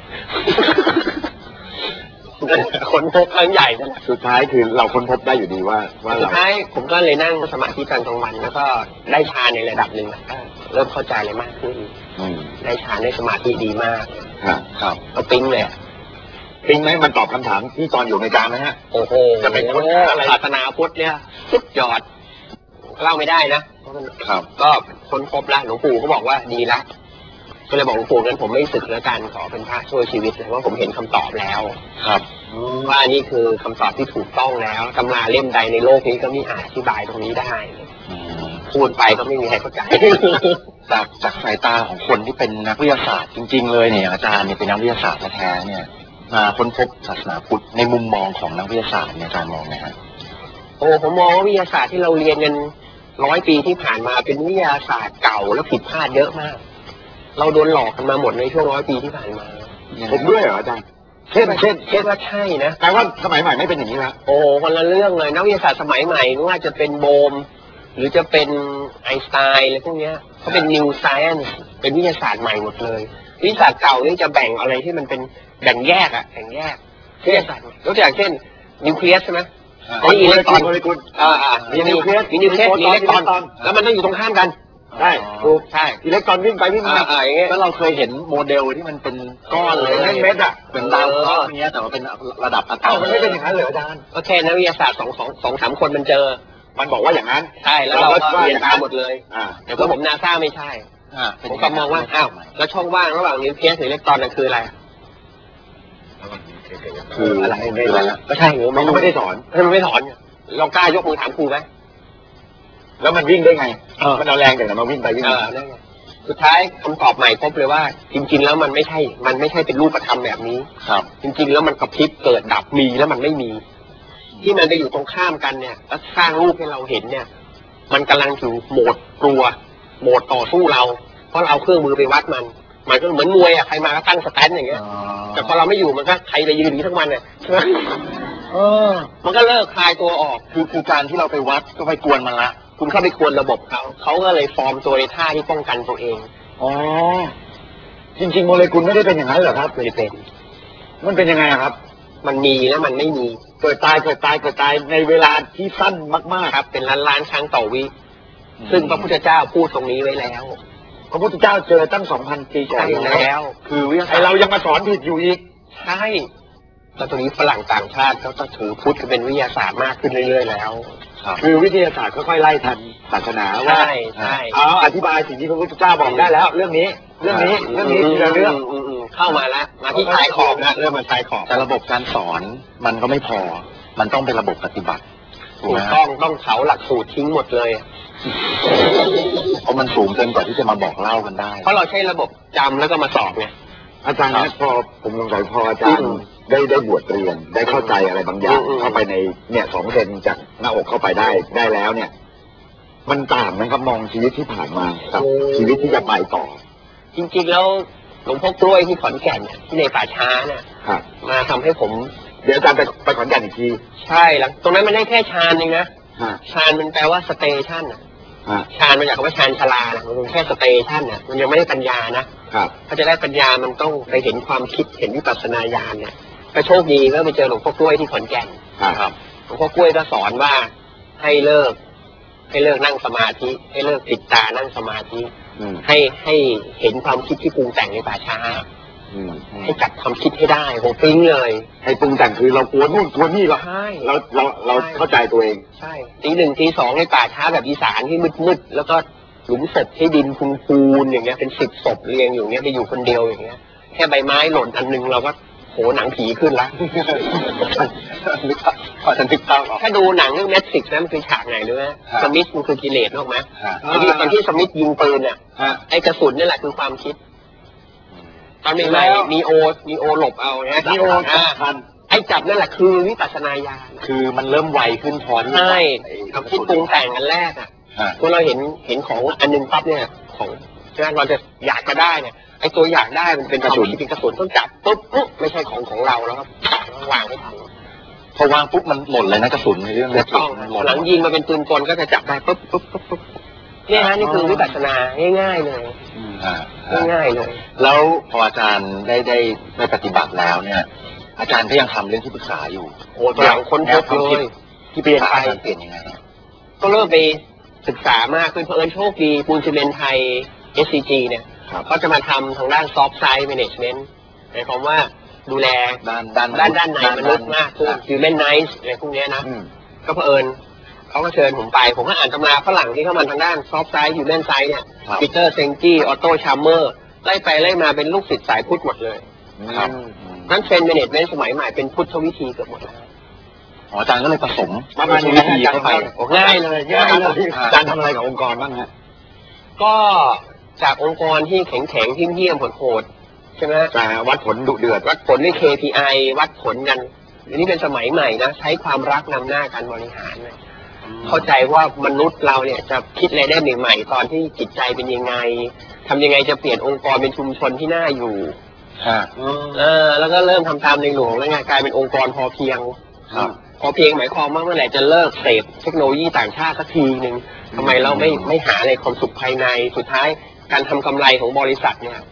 คนพบครั้งใหญ่นั่นแหละสุดท้ายคือเราค้นพบได้อยู่ดีว่าว่าสุดเราท้ายผมก็เลยนั่งสมาธิตอนกลางวันแล้วก็ได้ฌานในระดับหนึ่งอะก็เริ่มเข้าใจอะไรมากขึ้นอืมได้ฌานได้สมาธิดีมากครับครับก็ปิ๊งเลยอะจริงไหมมันตอบคำถามที่ตอนอยู่ในการไหมฮะโอ้โหจะเป็นคนอะไรศาสนาพุทธเนี่ยสุดยอดเล่าไม่ได้นะครับก็ค้นพบละหลวงปู่ก็บอกว่าดีละก็เลยบอกหลวงปู่งั้นผมไม่ศึกแล้วกันขอเป็นพระช่วยชีวิตเลยว่าผมเห็นคำตอบแล้วครับว่านี่คือคำตอบที่ถูกต้องแล้วตำราเล่มใดในโลกนี้ก็ไม่อาจอธิบายตรงนี้ได้อืมพูดไปก็ไม่มีใครเข้าใจจากจากสายตาของคนที่เป็นนักวิทยาศาสตร์จริง ๆ เลยเนี่ยอาจารย์เนี่ยเป็นนักวิทยาศาสตร์แท้ๆเนี่ยมาค้นพบศาสนาพุทธในมุมมองของนักวิทยาศาสตร์เนี่ยอาจารย์มองไงฮะโอ้ผมมองว่าวิทยาศาสตร์ที่เราเรียนกันร้อยปีที่ผ่านมาเป็นวิทยาศาสตร์เก่าและผิดพลาดเยอะมาก เราโดนหลอกกันมาหมดในช่วงร้อยปีที่ผ่านมาผมด้วยเหรออาจารย์เช่นเช่นคิดว่าใช่นะแปลว่าสมัยใหม่ไม่เป็นอย่างนี้ละโอ้คนละเรื่องเลยนักวิทยาศาสตร์สมัยใหม่ไม่ว่าจะเป็นโบม หรือจะเป็นไอน์สไตน์อะไรพวกเนี้ยเขาเป็น new science เป็นวิทยาศาสตร์ใหม่หมดเลยวิทยาศาสตร์เก่านี่จะแบ่งอะไรที่มันเป็นแบ่งแยกอะแบ่งแยกวิทยาศาสตร์ยกตัวอย่างเช่นนิวเคลียสใช่ไหมอ๋ออิเล็กตรอนโมเลกุลอ่าอ่ามีนิวเคลียสมีนิวเคลียสมีอิเล็กตรอนแล้วมันต้องอยู่ตรงข้ามกันใช่ถูกใช่อิเล็กตรอนวิ่งไปวิ่งมาอ่าอย่างเงี้ยแล้วเราเคยเห็นโมเดลที่มันเป็นก้อนเลยเม็ดๆอ่ะเหมือนดาวเคราะห์อย่างเงี้ยแต่ว่าเป็นระดับอะตเอ้าอมมันไม่เป็นอย่างนั้นเหรออาจารย์ก็แค่นักวิทยาศาสตร์สองสองสองสามคนมันเจอมันบอกว่าอย่างนั้นใช่แล้วเราก็เรียนตามหมดเลยอ่าแต่ก็ผมนาซาไม่ใช่อ่าเป็นผมก็มองว่าอ้าวแล้วช่องว่างระหว่างนิวเคลียสหรืออิเล็กตรอนนั่นคืออะไรคืออะไรคืออะไรฮะก็ใช่หรือมันก็ไม่ได้สอนมันไม่ถอนลองกล้ายกมือถามครูไหมแล้วมันวิ่งได้ไงเออมันเอาแรงจากไหนมาวิ่งไปวิ่งเอมาอนั่นไงสุดท้ายคำตอบใหม่พบเลยว่า จริง ๆ แล้วมันไม่ใช่ มันไม่ใช่เป็นรูปธรรมแบบนี้ครับจริง ๆ แล้วมันกระพริบเกิดดับมีแล้วมันไม่มี ที่มันไปอยู่ตรงข้ามกันเนี่ยแล้วสร้างรูปให้เราเห็นเนี่ย มันกำลังอยู่โหมดกลัวโหมดต่อสู้เรา เพราะเราเอาเครื่องมือไปวัดมัน มันก็เหมือนมวยอ่ะใครมาก็ตั้งสแตนอย่างเงี้ย แต่พอเราไม่อยู่มันก็ใครจะยืนอย่างนี้ทั้งวันเนี่ยใช่ไหมเออมันก็เลิกคลายตัวออกคือคือการที่เราไปวัดก็ไปกวนมันละคุณเข้าไปกวนระบบเขา เขาก็เลยฟอร์มตัวในท่าที่ป้องกันตัวเองอ๋อ จริงๆ โมเลกุลไม่ได้เป็นอย่างนั้นเหรอครับไม่ได้เป็นมันเป็นยังไงอะครับมันมีแล้วมันไม่มีเกิดตายเกิดตายเกิดตายในเวลาที่สั้นมากครับ เป็นล้านล้านๆครั้งต่อวิ ซึ่งพระพุทธเจ้าพูดตรงนี้ไว้แล้วๆ พระพุทธเจ้าเจอตั้งสองพันปีก่อนใช่แล้วคือวิทยาไอศาสตร์เรายังมาสอนผิดอยู่อีกใช่แล้วตรงนี้ฝรั่งต่างชาติเขาก็ถือพุทธเป็นวิทยาศาสตร์มากขึ้นเรื่อยๆแล้วครับคือวิทยาศาสตร์ค่อยๆไล่ทันศาสนาว่าใช่ใช่เอาอธิบายสิ่งที่พระพุทธเจ้าบอกได้แล้ว เรื่องนี้ เรื่องนี้ เรื่องนี้ทีละเรื่องมมเข้ามาแล้ว มาที่ชายขอบนะเริ่มมาชายขอบแต่ระบบการสอนมันก็ไม่พอ มันต้องเป็นระบบปฏิบัติถูกถูไหมกฮะต้องต้องเผาหลักสูตรทิ้งหมดเลยเพราะมันสูงเกินกว่าที่จะมาบอกเล่ากันได้เพราะเราใช้ระบบจำแล้วก็มาสอบไงอาจารย์ครันะบพอผมสงสัยพออาจารอืย์มได้ได้บวชเรียนได้เข้าใจอะไรบางอย่างอืมเข้าไปในเนี่ยสองเซนจากหน้าอกเข้าไปได้ได้แล้วเนี่ย มันต่างไหมครับมองชีวิตที่ผ่านมากับชีวิตที่จะไปต่อจริงๆแล้วหลวงพ่อกล้วยที่ขอนแก่นเนี่ยที่ในป่าช้าเนี่ยครับมาทำให้ผมเดี๋ยวอาจารย์ไปไปขอนแก่นอีกทีใช่แล้วตรงนั้นมันได้แค่ชานเองนะฮะชานมันแปลว่าสเตชันอ่ะฮะชานมาจากคำว่าชานชาลานะมันเป็นแค่สเตชันอ่ะมันยังไม่ได้ปัญญานะครับ ถ้าจะได้ปัญญามันต้องไปเห็นความคิดเห็นวิปัสสนาญาณเนี่ยก็โชคดีก็ไปเจอหลวงพ่อกล้วยที่ขอนแก่นครับหลวงพ่อกล้วยก็สอนว่าให้เลิก ให้เลิกนั่งสมาธิ ให้เลิกติดตานั่งสมาธิอืมให้ให้เห็นความคิดที่ปรุงแต่งในป่าช้าอืมให้จับความคิดให้ได้โหปิ๊งเลยให้ปรุงแต่งคือเรากลัวนู่นกลัวนี่เราใช่เราเราเราเข้าใจตัวเองใช่ตีหนึ่งตีสองในป่าช้าแบบอีสานที่มืดๆแล้วก็หลุมศพที่ดินพูนๆอย่างเงี้ยเป็นสิบศพเรียงอยู่เงี้ยไปอยู่คนเดียวอย่างเงี้ยแค่ใบไม้หล่นอันหนึงเราก็โหหนังผีขึ้นละนึกภาพพอจะนึกภาพออกถ้าดูหนังเรื่องแมทริกซ์นะมันคือฉากไหนรู้ไหมฮะสมิธมันคือกิเลสนกไหมฮะไอ้ที่ตอนที่สมิธยิงปืนเนี่ยฮะไอ้กระสุนนี่แหละคือความคิด ตอนใหม่ๆมีโอมีโอหลบเอาเนี่ยนีโออ่าสำคัญไอ้จับนั่นแหละคือวิปัสสนาญาณคือมันเริ่มไวขึ้นพอที่ใช่ไอ้กับที่ปรุงแต่งอันแรกอ่ะฮะเมื่อเราเห็นเห็นของอันหนึงปั๊บเนี่ยของใช่ไหมเราจะอยากจะได้เนี่ยไอ้ตัวอยากได้มันเป็นความคิดเป็นกระสุนต้องจับปุ๊บปุ๊บไม่ใช่ของของเราแล้วก็จับแล้ววางไว้ทางพอวางปุ๊บมันหล่นเลยนะกระสุนในเรื่องถูนี้กต้องมันหล่นหลังยิงมาเป็นปืนกลก็จะจับได้ปุ๊บปุ๊บปุ๊บปุ๊บเนี่ยฮะนี่คือวิปัสสนาง่ายๆเลยอ่าฮะง่ายๆเลยแล้วพออาจารย์ได้ได้ได้ปฏิบัติแล้วเนี่ย อาจารย์ก็ยังทำเรื่องที่ปรึกษาอยู่โอ้ตัวหลังค้นพบเลยที่เปลี่ยนไปเปลี่ยนยังไงฮะก็เริ่มไปศึกษามากขึ้นเพราะเอิญโชคดีปูนซีเมนต์ไทย เอส ซี จี เนี่ยครับเขาจะมาทำทางด้านซอฟต์ไซด์แมネจเมนต์หมายความว่าดูแลด้านด้านด้านด้านในมนุษย์มากขึ้นคือแมนไนซ์อะไรพวกเนี้ยนะอืมก็เผอิญเขาก็เชิญผมไป ผมก็อ่านตำราฝรั่งที่เข้ามาทางด้านซอฟต์ไซด์ฮิวแมนไซด์เนี่ยครับปีเตอร์เซงกี้ออโต้ชาร์เมอร์ไล่ไปไล่มาเป็นลูกศิษย์สายพุทธหมดเลยครับนั่นเทรนด์แมเนจเมนต์สมัยใหม่เป็นพุทธวิธีเกือบหมดแล้วอ๋ออาจารย์ก็เลยผสมประมาณนี้วิธีอาจารย์เข้าไปโอ้ง่ายเลยง่ายเลยอาจารย์ทำอะไรกับองค์กรบ้างฮะก็จากองค์กรที่แข็งแข็งที่เยี่ยมๆโหดๆใช่ไหมแต่วัดผลดุเดือดวัดผลด้วย เค พี ไอ วัดผลกันอันนี้เป็นสมัยใหม่นะ ใช้ความรักนำหน้าการบริหารนะเข้าใจว่ามนุษย์เราเนี่ยจะคิดอะไรได้ใหม่ๆตอนที่จิตใจเป็นยังไงทำยังไงจะเปลี่ยนองค์กรเป็นชุมชนที่น่าอยู่ฮะเออแล้วก็เริ่มทำตามในหลวงแล้วไงกลายเป็นองค์กรพอเพียงครับพอเพียงหมายความว่าเมื่อไหร่จะเลิกเสพเทคโนโลยีต่างชาติสักทีหนึ่งทำไมเราไม่ไม่หาอะไรความสุขภายในสุดท้ายการทำกำไรของบริษัทเนี่ย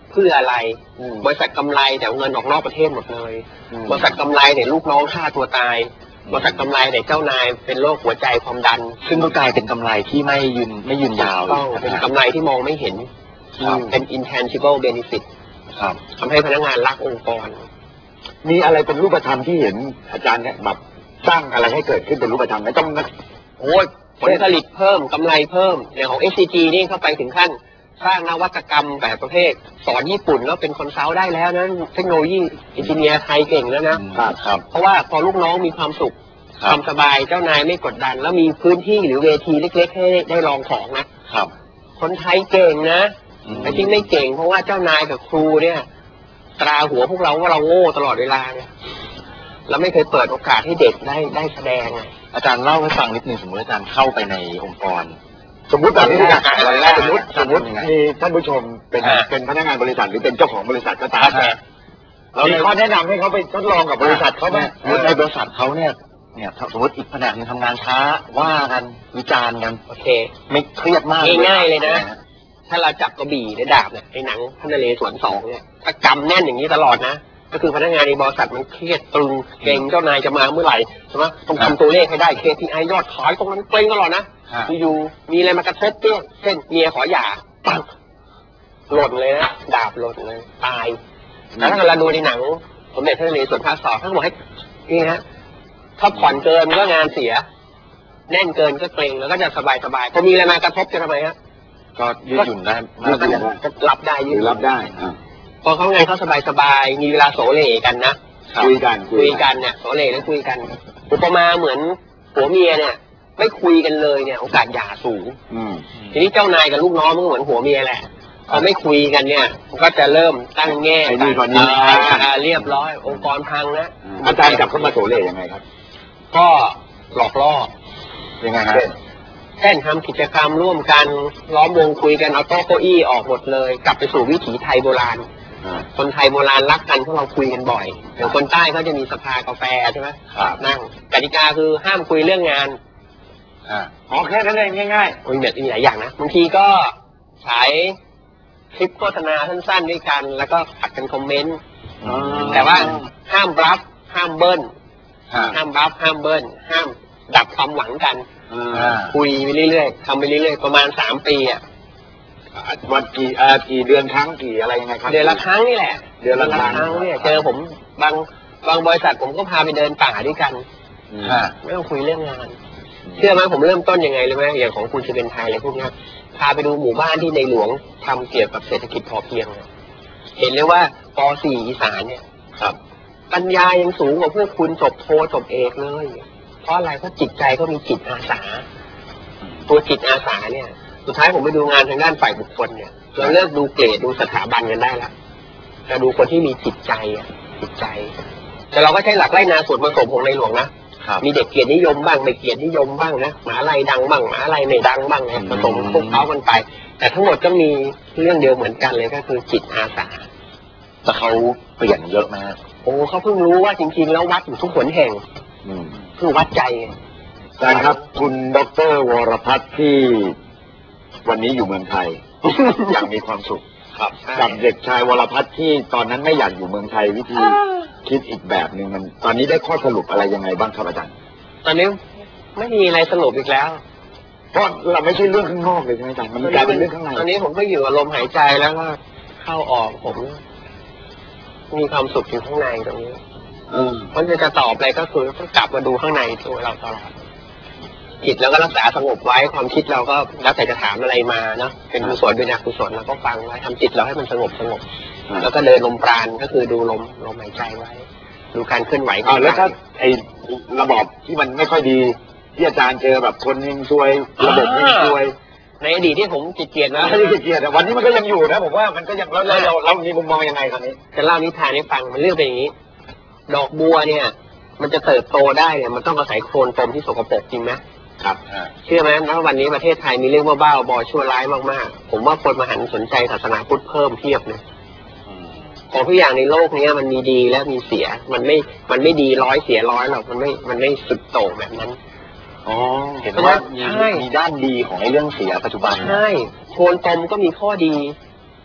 เพื่ออะไรอืมบริษัทกำไรแต่เอาเงินออกนอกประเทศหมดเลยอืมบริษัทกำไรเนี่ยลูกน้องฆ่าตัวตายบริษัทกำไรเนี่ยเจ้านายเป็นโรคหัวใจความดันซึ่งก็กลายเป็นกำไรที่ไม่ยืนไม่ยืนยาวต้องเป็นกำไรที่มองไม่เห็นครับเป็น intangible benefit ครับทำให้พนักงานรักองค์กรมีอะไรเป็นรูปธรรมที่เห็นอาจารย์เนี่ยแบบสร้างอะไรให้เกิดขึ้นเป็นรูปธรรมไม่ต้องนะโอ้ยผลผลิตเพิ่มกำไรเพิ่มอย่างของ เอส ซี จี นี่เข้าไปถึงขั้น สร้างนวัตกรรมแบบประเภท สอนญี่ปุ่นแล้วเป็นคอนซัลท์ได้แล้วนะเทคโนโลยีอินจิเนียร์ไทยเก่งแล้วนะครับครับเพราะว่าพอลูกน้องมีความสุขครับความสบายเจ้านายไม่กดดัน แล้วมีพื้นที่หรือเวทีเล็กๆให้ได้ลองของนะครับ คนไทยเก่งนะอืมไอ้ที่ไม่เก่งเพราะว่าเจ้านายกับครูเนี่ย ตราหัวพวกเราว่าเราโง่ตลอดเวลาเนี่ยแล้วไม่เคยเปิดโอกาสให้เด็กได้ได้แสดงอะอาจารย์เล่าให้ฟังนิดนึงสมมติอาจารย์เข้าไปในองค์กรสมมติแบบนี้วันแรกนะวันแรกสมมติสมมติทำยังไงมีท่านผู้ชมเป็นอ่าเป็นพนักงานบริษัทหรือเป็นเจ้าของบริษัทก็ตามอ่าเรามีข้อแนะนำให้เขาไปทดลองกับบริษัทเขาไหมสมมติในบริษัทเขาเนี่ยเนี่ยสมมติอีกแผนกหนึงทำงานช้าว่ากันวิจารณ์กันโอเคไม่เครียดมากง่ายๆเลยนะ ถ้าเราจับกระบี่ในดาบเนี่ยไอ้หนังพระนเรศวรสองเนี่ยถ้ากำแน่นอย่างนี้ตลอดนะ ก็คือพนักงานในบริษัทมันเครียดตรึงเกรงเจ้านายจะมาเมื่อไหร่ใช่ไหมต้องทำตัวเลขให้ได้ เค พี ไอ ยอดขายตรงนั้นเกรงตลอดนะฮะอยู่ๆมีอะไรมากระทบเตี้ยเช่นเมียขอหย่าปังหล่นเลยนะดาบหล่นเลยตายแล้วถ้าเกิดเราดูในหนังสมเด็จพระนเรศวรภาคสองท่านบอกให้นี่ฮะถ้าผ่อนเกินก็งานเสีย แน่นเกินก็เกรงแล้วก็จะสบายสบายๆพอมีอะไรมากระทบจะทำไมฮะก็ยืดหยุ่นได้ยืมากดหยุ่นจะรับได้หยืรือดรับได้อ่าพอเขางานเขาสบายสบายๆมีเวลาโสเลกันนะคุยกันคุยกันเนี่ยโสเลแล้วคุยกันอุปมาเหมือนผัวเมียเนี่ย ไม่คุยกันเลยเนี่ยโอกาสหย่าสูงอืมทีนี้เจ้านายกับลูกน้องมันก็เหมือนผัวเมียแหละพอไม่คุยกันเนี่ยมันก็จะเริ่มตั้งแง่ไอ้นี่ก่อนนี้อ่าอ่าเรียบร้อย องค์กรพังนะอาจารย์กลับเข้ามาโสเล่ยังไงครับก็หลอกล่อยังไงฮะเช่นทำกิจกรรมร่วมกันล้อมวงคุยกันเอาโต๊ะเก้าอี้ออกหมดเลย กลับไปสู่วิถีไทยโบราณอ่าคนไทยโบราณรักกันเพราะเราคุยกันบ่อยอย่างคนใต้เขาจะมีสภากาแฟใช่ไหมครับนั่งกติกาคือห้ามคุยเรื่องงานอ่าอ๋อแค่นั้นเองง่ายมีแบบมีหลายอย่างนะบางทีก็ฉายคลิปโฆษณาสั้นๆด้วยกัน แล้วก็ผัดกันคอมเมนต์ๆอ๋อแต่ว่าห้ามบลัฟห้ามเบิ้ลฮะห้ามบลัฟห้ามเบิ้ลห้ามดับความหวังกันอ่าอ่าคุยไปเรื่อยๆทำไปเรื่อยๆประมาณสามปีอ่ะวันกี่อ่ากี่เดือนครั้งกี่อะไรยังไงครับเดือนละครั้งนี่แหละเดือนละครั้งเนี่ยเจอผมบางบางบริษัทผมก็พาไปเดินป่าด้วยกันอืมฮะไม่ต้องคุยเรื่องงาน เชื่อไหมผมเริ่มต้นยังไงเลยไหมอย่างของคุณจะเป็นไทยอะไรพวกเนี้ยพาไปดูหมู่บ้านที่ในหลวงทำเกี่ยวกับเศรษฐกิจพอเพียงเนี่ยเห็นเลยว่าป .สี่ อีสานเนี่ยครับปัญญายังสูงกว่าพวกคุณจบโทจบเอกเลย เพราะอะไรเพราะจิตใจก็มีจิตอาสา ตัวจิตอาสาเนี่ย สุดท้ายผมไปดูงานทางด้านฝ่ายบุคคลเนี่ยเราเลิกดูเกรดดูสถาบันกันได้แล้วจะดูคนที่มีจิตใจอ่ะจิตใจ แต่เราก็ใช้หลักไล่นาส่วนผสมของในหลวงนะครับ มีเด็กเกียรตินิยมบ้างไม่เกียรตินิยมบ้างนะหมาลัยดังบ้างหมาลัยไม่ดังบ้างนะผสมพวกเขากันไป แต่ทั้งหมดก็มีเรื่องเดียวเหมือนกันเลยก็คือจิตอาสาแต่เขาเปลี่ยนเยอะมากโอ้เขาเพิ่งรู้ว่าจริงๆแล้ววัดอยู่ทุกหนแห่งอืมคือวัดใจอาจารย์ครับ คุณดรวรพัฒน์ที่วันนี้อยู่เมืองไทย อย่างมีความสุขครับกับเด็กชายวรพัฒน์ที่ตอนนั้นไม่อยากอยู่เมืองไทยวิธีคิดอีกแบบหนึ่งมัน ตอนนี้ได้ข้อสรุปอะไรยังไงบ้างครับอาจารย์ตอนนี้ไม่มีอะไรสรุปอีกแล้วเพราะเราไม่ใช่เรื่องข้างนอกเลยใช่ไหมอาจารย์มันกลายเป็นเรื่องข้างในตอนนี้ผมก็อยู่กับลมหายใจแล้วก็เข้าออกผม มีความสุขอยู่ข้างในตรงนี้เออเพราะจะตอบอะไรก็คือต้องกลับมาดูข้างในตัวเราตลอดจิตแล้วก็รักษาสงบไว้ความคิดเราก็แล้วแต่จะถามอะไรมาเนาะเป็นกุศลเป็นอกุศลเราก็ฟังไว้ทำจิตเราให้มันสงบสงบ แล้วก็เดินลมปราณก็คือดูลมลมหายใจไว้ ดูการเคลื่อนไหวขออ่าง แล้วถ้ากายไอ้ระบอบที่มันไม่ค่อยดี ที่อาจารย์เจอแบบคนยิงซวย ระบบยิงซวยในอดีตที่ผมจิตเกียรนะไม่ได้เกลียดแต่วันนี้มันก็ยังอยู่นะผมว่ามันก็ยังเราเราเราเรามีมุมมองยังไงคราวนี้จะเล่านิทานให้ฟังมันเรื่องเป็นอย่างนี้ ดอกบัวเนี่ย มันจะเติบโตได้เนี่ยมันต้องอาศัยโคลนตมที่สกปรกจริงไหมครับเชื่อไหมณวันนี้ประเทศไทยมีเรื่องว่าบ้าบอชั่วร้ายมากๆ ผมว่าคนมาหันสนใจศาสนาพุทธเพิ่มเพียบเลยของทุกอย่างในโลกนี้มันมีดีและมีเสีย มันไม่มันไม่ดีร้อยเสียร้อยหรอกมันไม่มันไม่สุดโต่งแบบนั้นอ๋อ เห็นว่ามีใช่มีด้านดีของไอ้เรื่องเสียปัจจุบันใช่โคลนตมก็มีข้อดี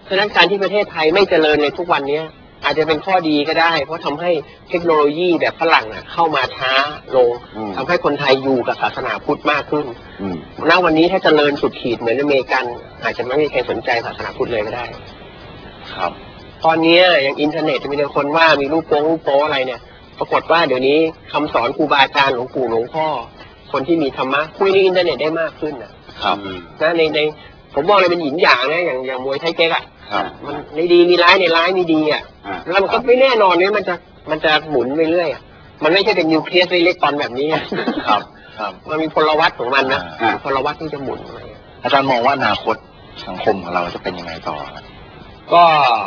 เพราะฉะนั้นการที่ประเทศไทยไม่เจริญในทุกวันนี้อาจจะเป็นข้อดีก็ได้เพราะทำให้เทคโนโลยีแบบฝรั่งอ่ะเข้ามาช้าลงอืมทำให้คนไทยอยู่กับศาสนาพุทธมากขึ้นอืมณวันนี้ถ้าเจริญสุดขีดเหมือนอเมริกัน อาจจะไม่มีใครสนใจศาสนาพุทธเลยก็ได้ครับตอนนี้อย่างอินเทอร์เน็ตจะมีแต่คนว่ามีรูปโป๊รูปโป๊อะไรเนี่ย ปรากฏว่าเดี๋ยวนี้คำสอนครูบาอาจารย์หลวงปู่หลวงพ่อ คนที่มีธรรมะคุยในอินเทอร์เน็ตได้มากขึ้นนะครับ นะในในผมบอกเลยเป็นหยินหยางนะอย่างอย่างมวยไทยเก๊กอ่ะครับมันในดีมีร้ายในร้ายมีดีอ่ะอ่าแล้วมันก็ไม่แน่นอนเนี่ยมันจะมันจะหมุนไปเรื่อยอ่ะมันไม่ใช่เป็นนิวเคลียสเล็กๆตอนแบบนี้อะครับ ครับมันมีพลวัตของมันนะอ่าพลวัตที่จะหมุนอะไรอะอาจารย์มองว่าอนาคตสังคมของเราจะเป็นยังไงต่อครับก็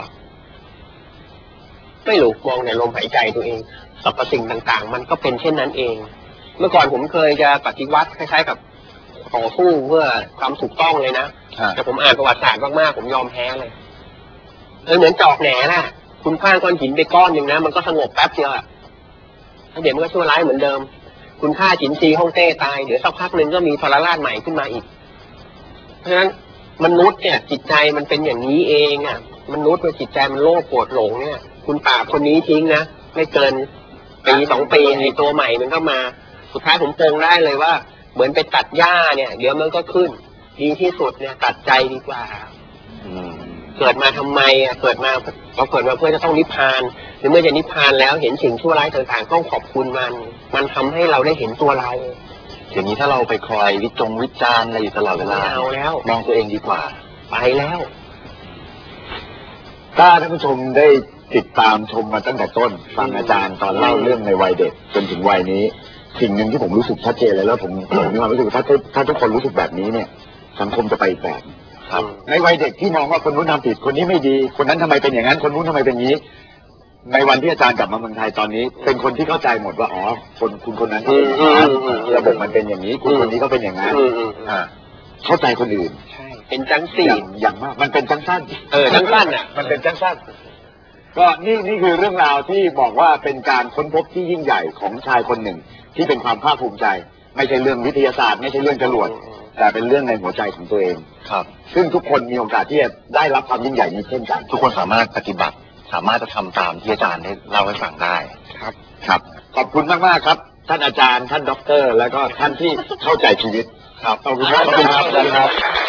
ไม่รู้มองในลมหายใจตัวเองสรรพสิ่งต่างๆ มันก็เป็นเช่นนั้นเอง เมื่อก่อนผมเคยจะปฏิวัติคล้ายๆกับต่อสู้เพื่อความถูกต้องเลยนะ แต่ผมอ่านประวัติศาสตร์มากๆ ผมยอมแพ้เลยเออเหมือนจอกแหน่น่ะ คุณคว้างก้อนหินไปก้อนหนึ่งนะ มันก็สงบแป๊บเดียวอะแล้วเดี๋ยวมันก็ชั่วร้ายเหมือนเดิม คุณฆ่าจินซีฮ่องเต้ตาย เดี๋ยวสักพักหนึ่งก็มีทรราชใหม่ขึ้นมาอีก เพราะฉะนั้นมนุษย์เนี่ยจิตใจมันเป็นอย่างนี้เองอ่ะ มนุษย์เป็นจิตใจมันโลภโกรธหลงเนี่ย คุณปราบคนนี้ทิ้งนะ ไม่เกินปีสองปีไอ้ตัวใหม่มันก็มา สุดท้ายผมโปรงได้เลยว่า เหมือนไปตัดหญ้าเนี่ย เดี๋ยวมันก็ขึ้น ดีที่สุดเนี่ย ตัดใจดีกว่าอืมเกิดมาทำไมอ่ะ เกิดมาเราเกิดมาเพื่อจะต้องนิพพาน หรือเมื่อจะนิพพานแล้วเห็นสิ่งชั่วร้ายต่างๆต้องขอบคุณมัน มันทำให้เราได้เห็นตัวเราอย่างนี้ถ้าเราไปคอยวิจงวิจารณ์อะไรอยู่ตลอดเวลาไม่เอาแล้วมองตัวเองดีกว่าไปแล้วถ้าท่านผู้ชมได้ติดตามชมมาตั้งแต่ต้นฟังอาจารย์ตอนเล่าเรื่องในวัยเด็กจนถึงวัยนี้ สิ่งหนึ่งที่ผมรู้สึกชัดเจนเลยแล้วผมผมมีความรู้สึกว่าถ้าถ้าทุกคนรู้สึกแบบนี้เนี่ย สังคมจะไปอีกแบบครับในวัยเด็กที่มองว่าคนนู้นทำผิดคนนี้ไม่ดี คนนั้นทำไมเป็นอย่างนั้นคนนู้นทำไมเป็นอย่างนี้ ในวันที่อาจารย์กลับมาเมืองไทยตอนนี้ เป็นคนที่เข้าใจหมดว่าอ๋อคนคุณคนนั้นเขาเป็นอย่างนั้นอืมอืมอืมระบบมันเป็นอย่างนี้ คุณคนนี้ก็เป็นอย่างนั้นอืมอืมอ่าเข้าใจคนอื่นใช่ เป็นจังอสี่ย่างอย่างมากมันเป็นจังสั้นเออจังสั้นอ่ะมันเป็นจังสั้นก็นี่นี่คือเรื่องราวที่บอกว่าเป็นการค้นพบที่ยิ่งใหญ่ของชายคนหนึ่ง ที่เป็นความภาคภูมิใจ ไม่ใช่เรื่องวิทยาศาสตร์ไม่ใช่เรื่องจรวด แต่เป็นเรื่องในหัวใจของตัวเองครับซึ่งทุกคนมีโอกาสที่จะได้รับความยิ่งใหญ่นี้เช่นกันทุกคนสามารถปฏิบัติ สามารถจะทำตามที่อาจารย์ได้เล่าให้ฟังได้ครับครับ ขอบคุณมากมากๆครับ ท่านอาจารย์ท่านด็อกเตอร์ แล้วก็ท่านที่เข้าใจชีวิตครับขอบคุณครับขอบคุณครับ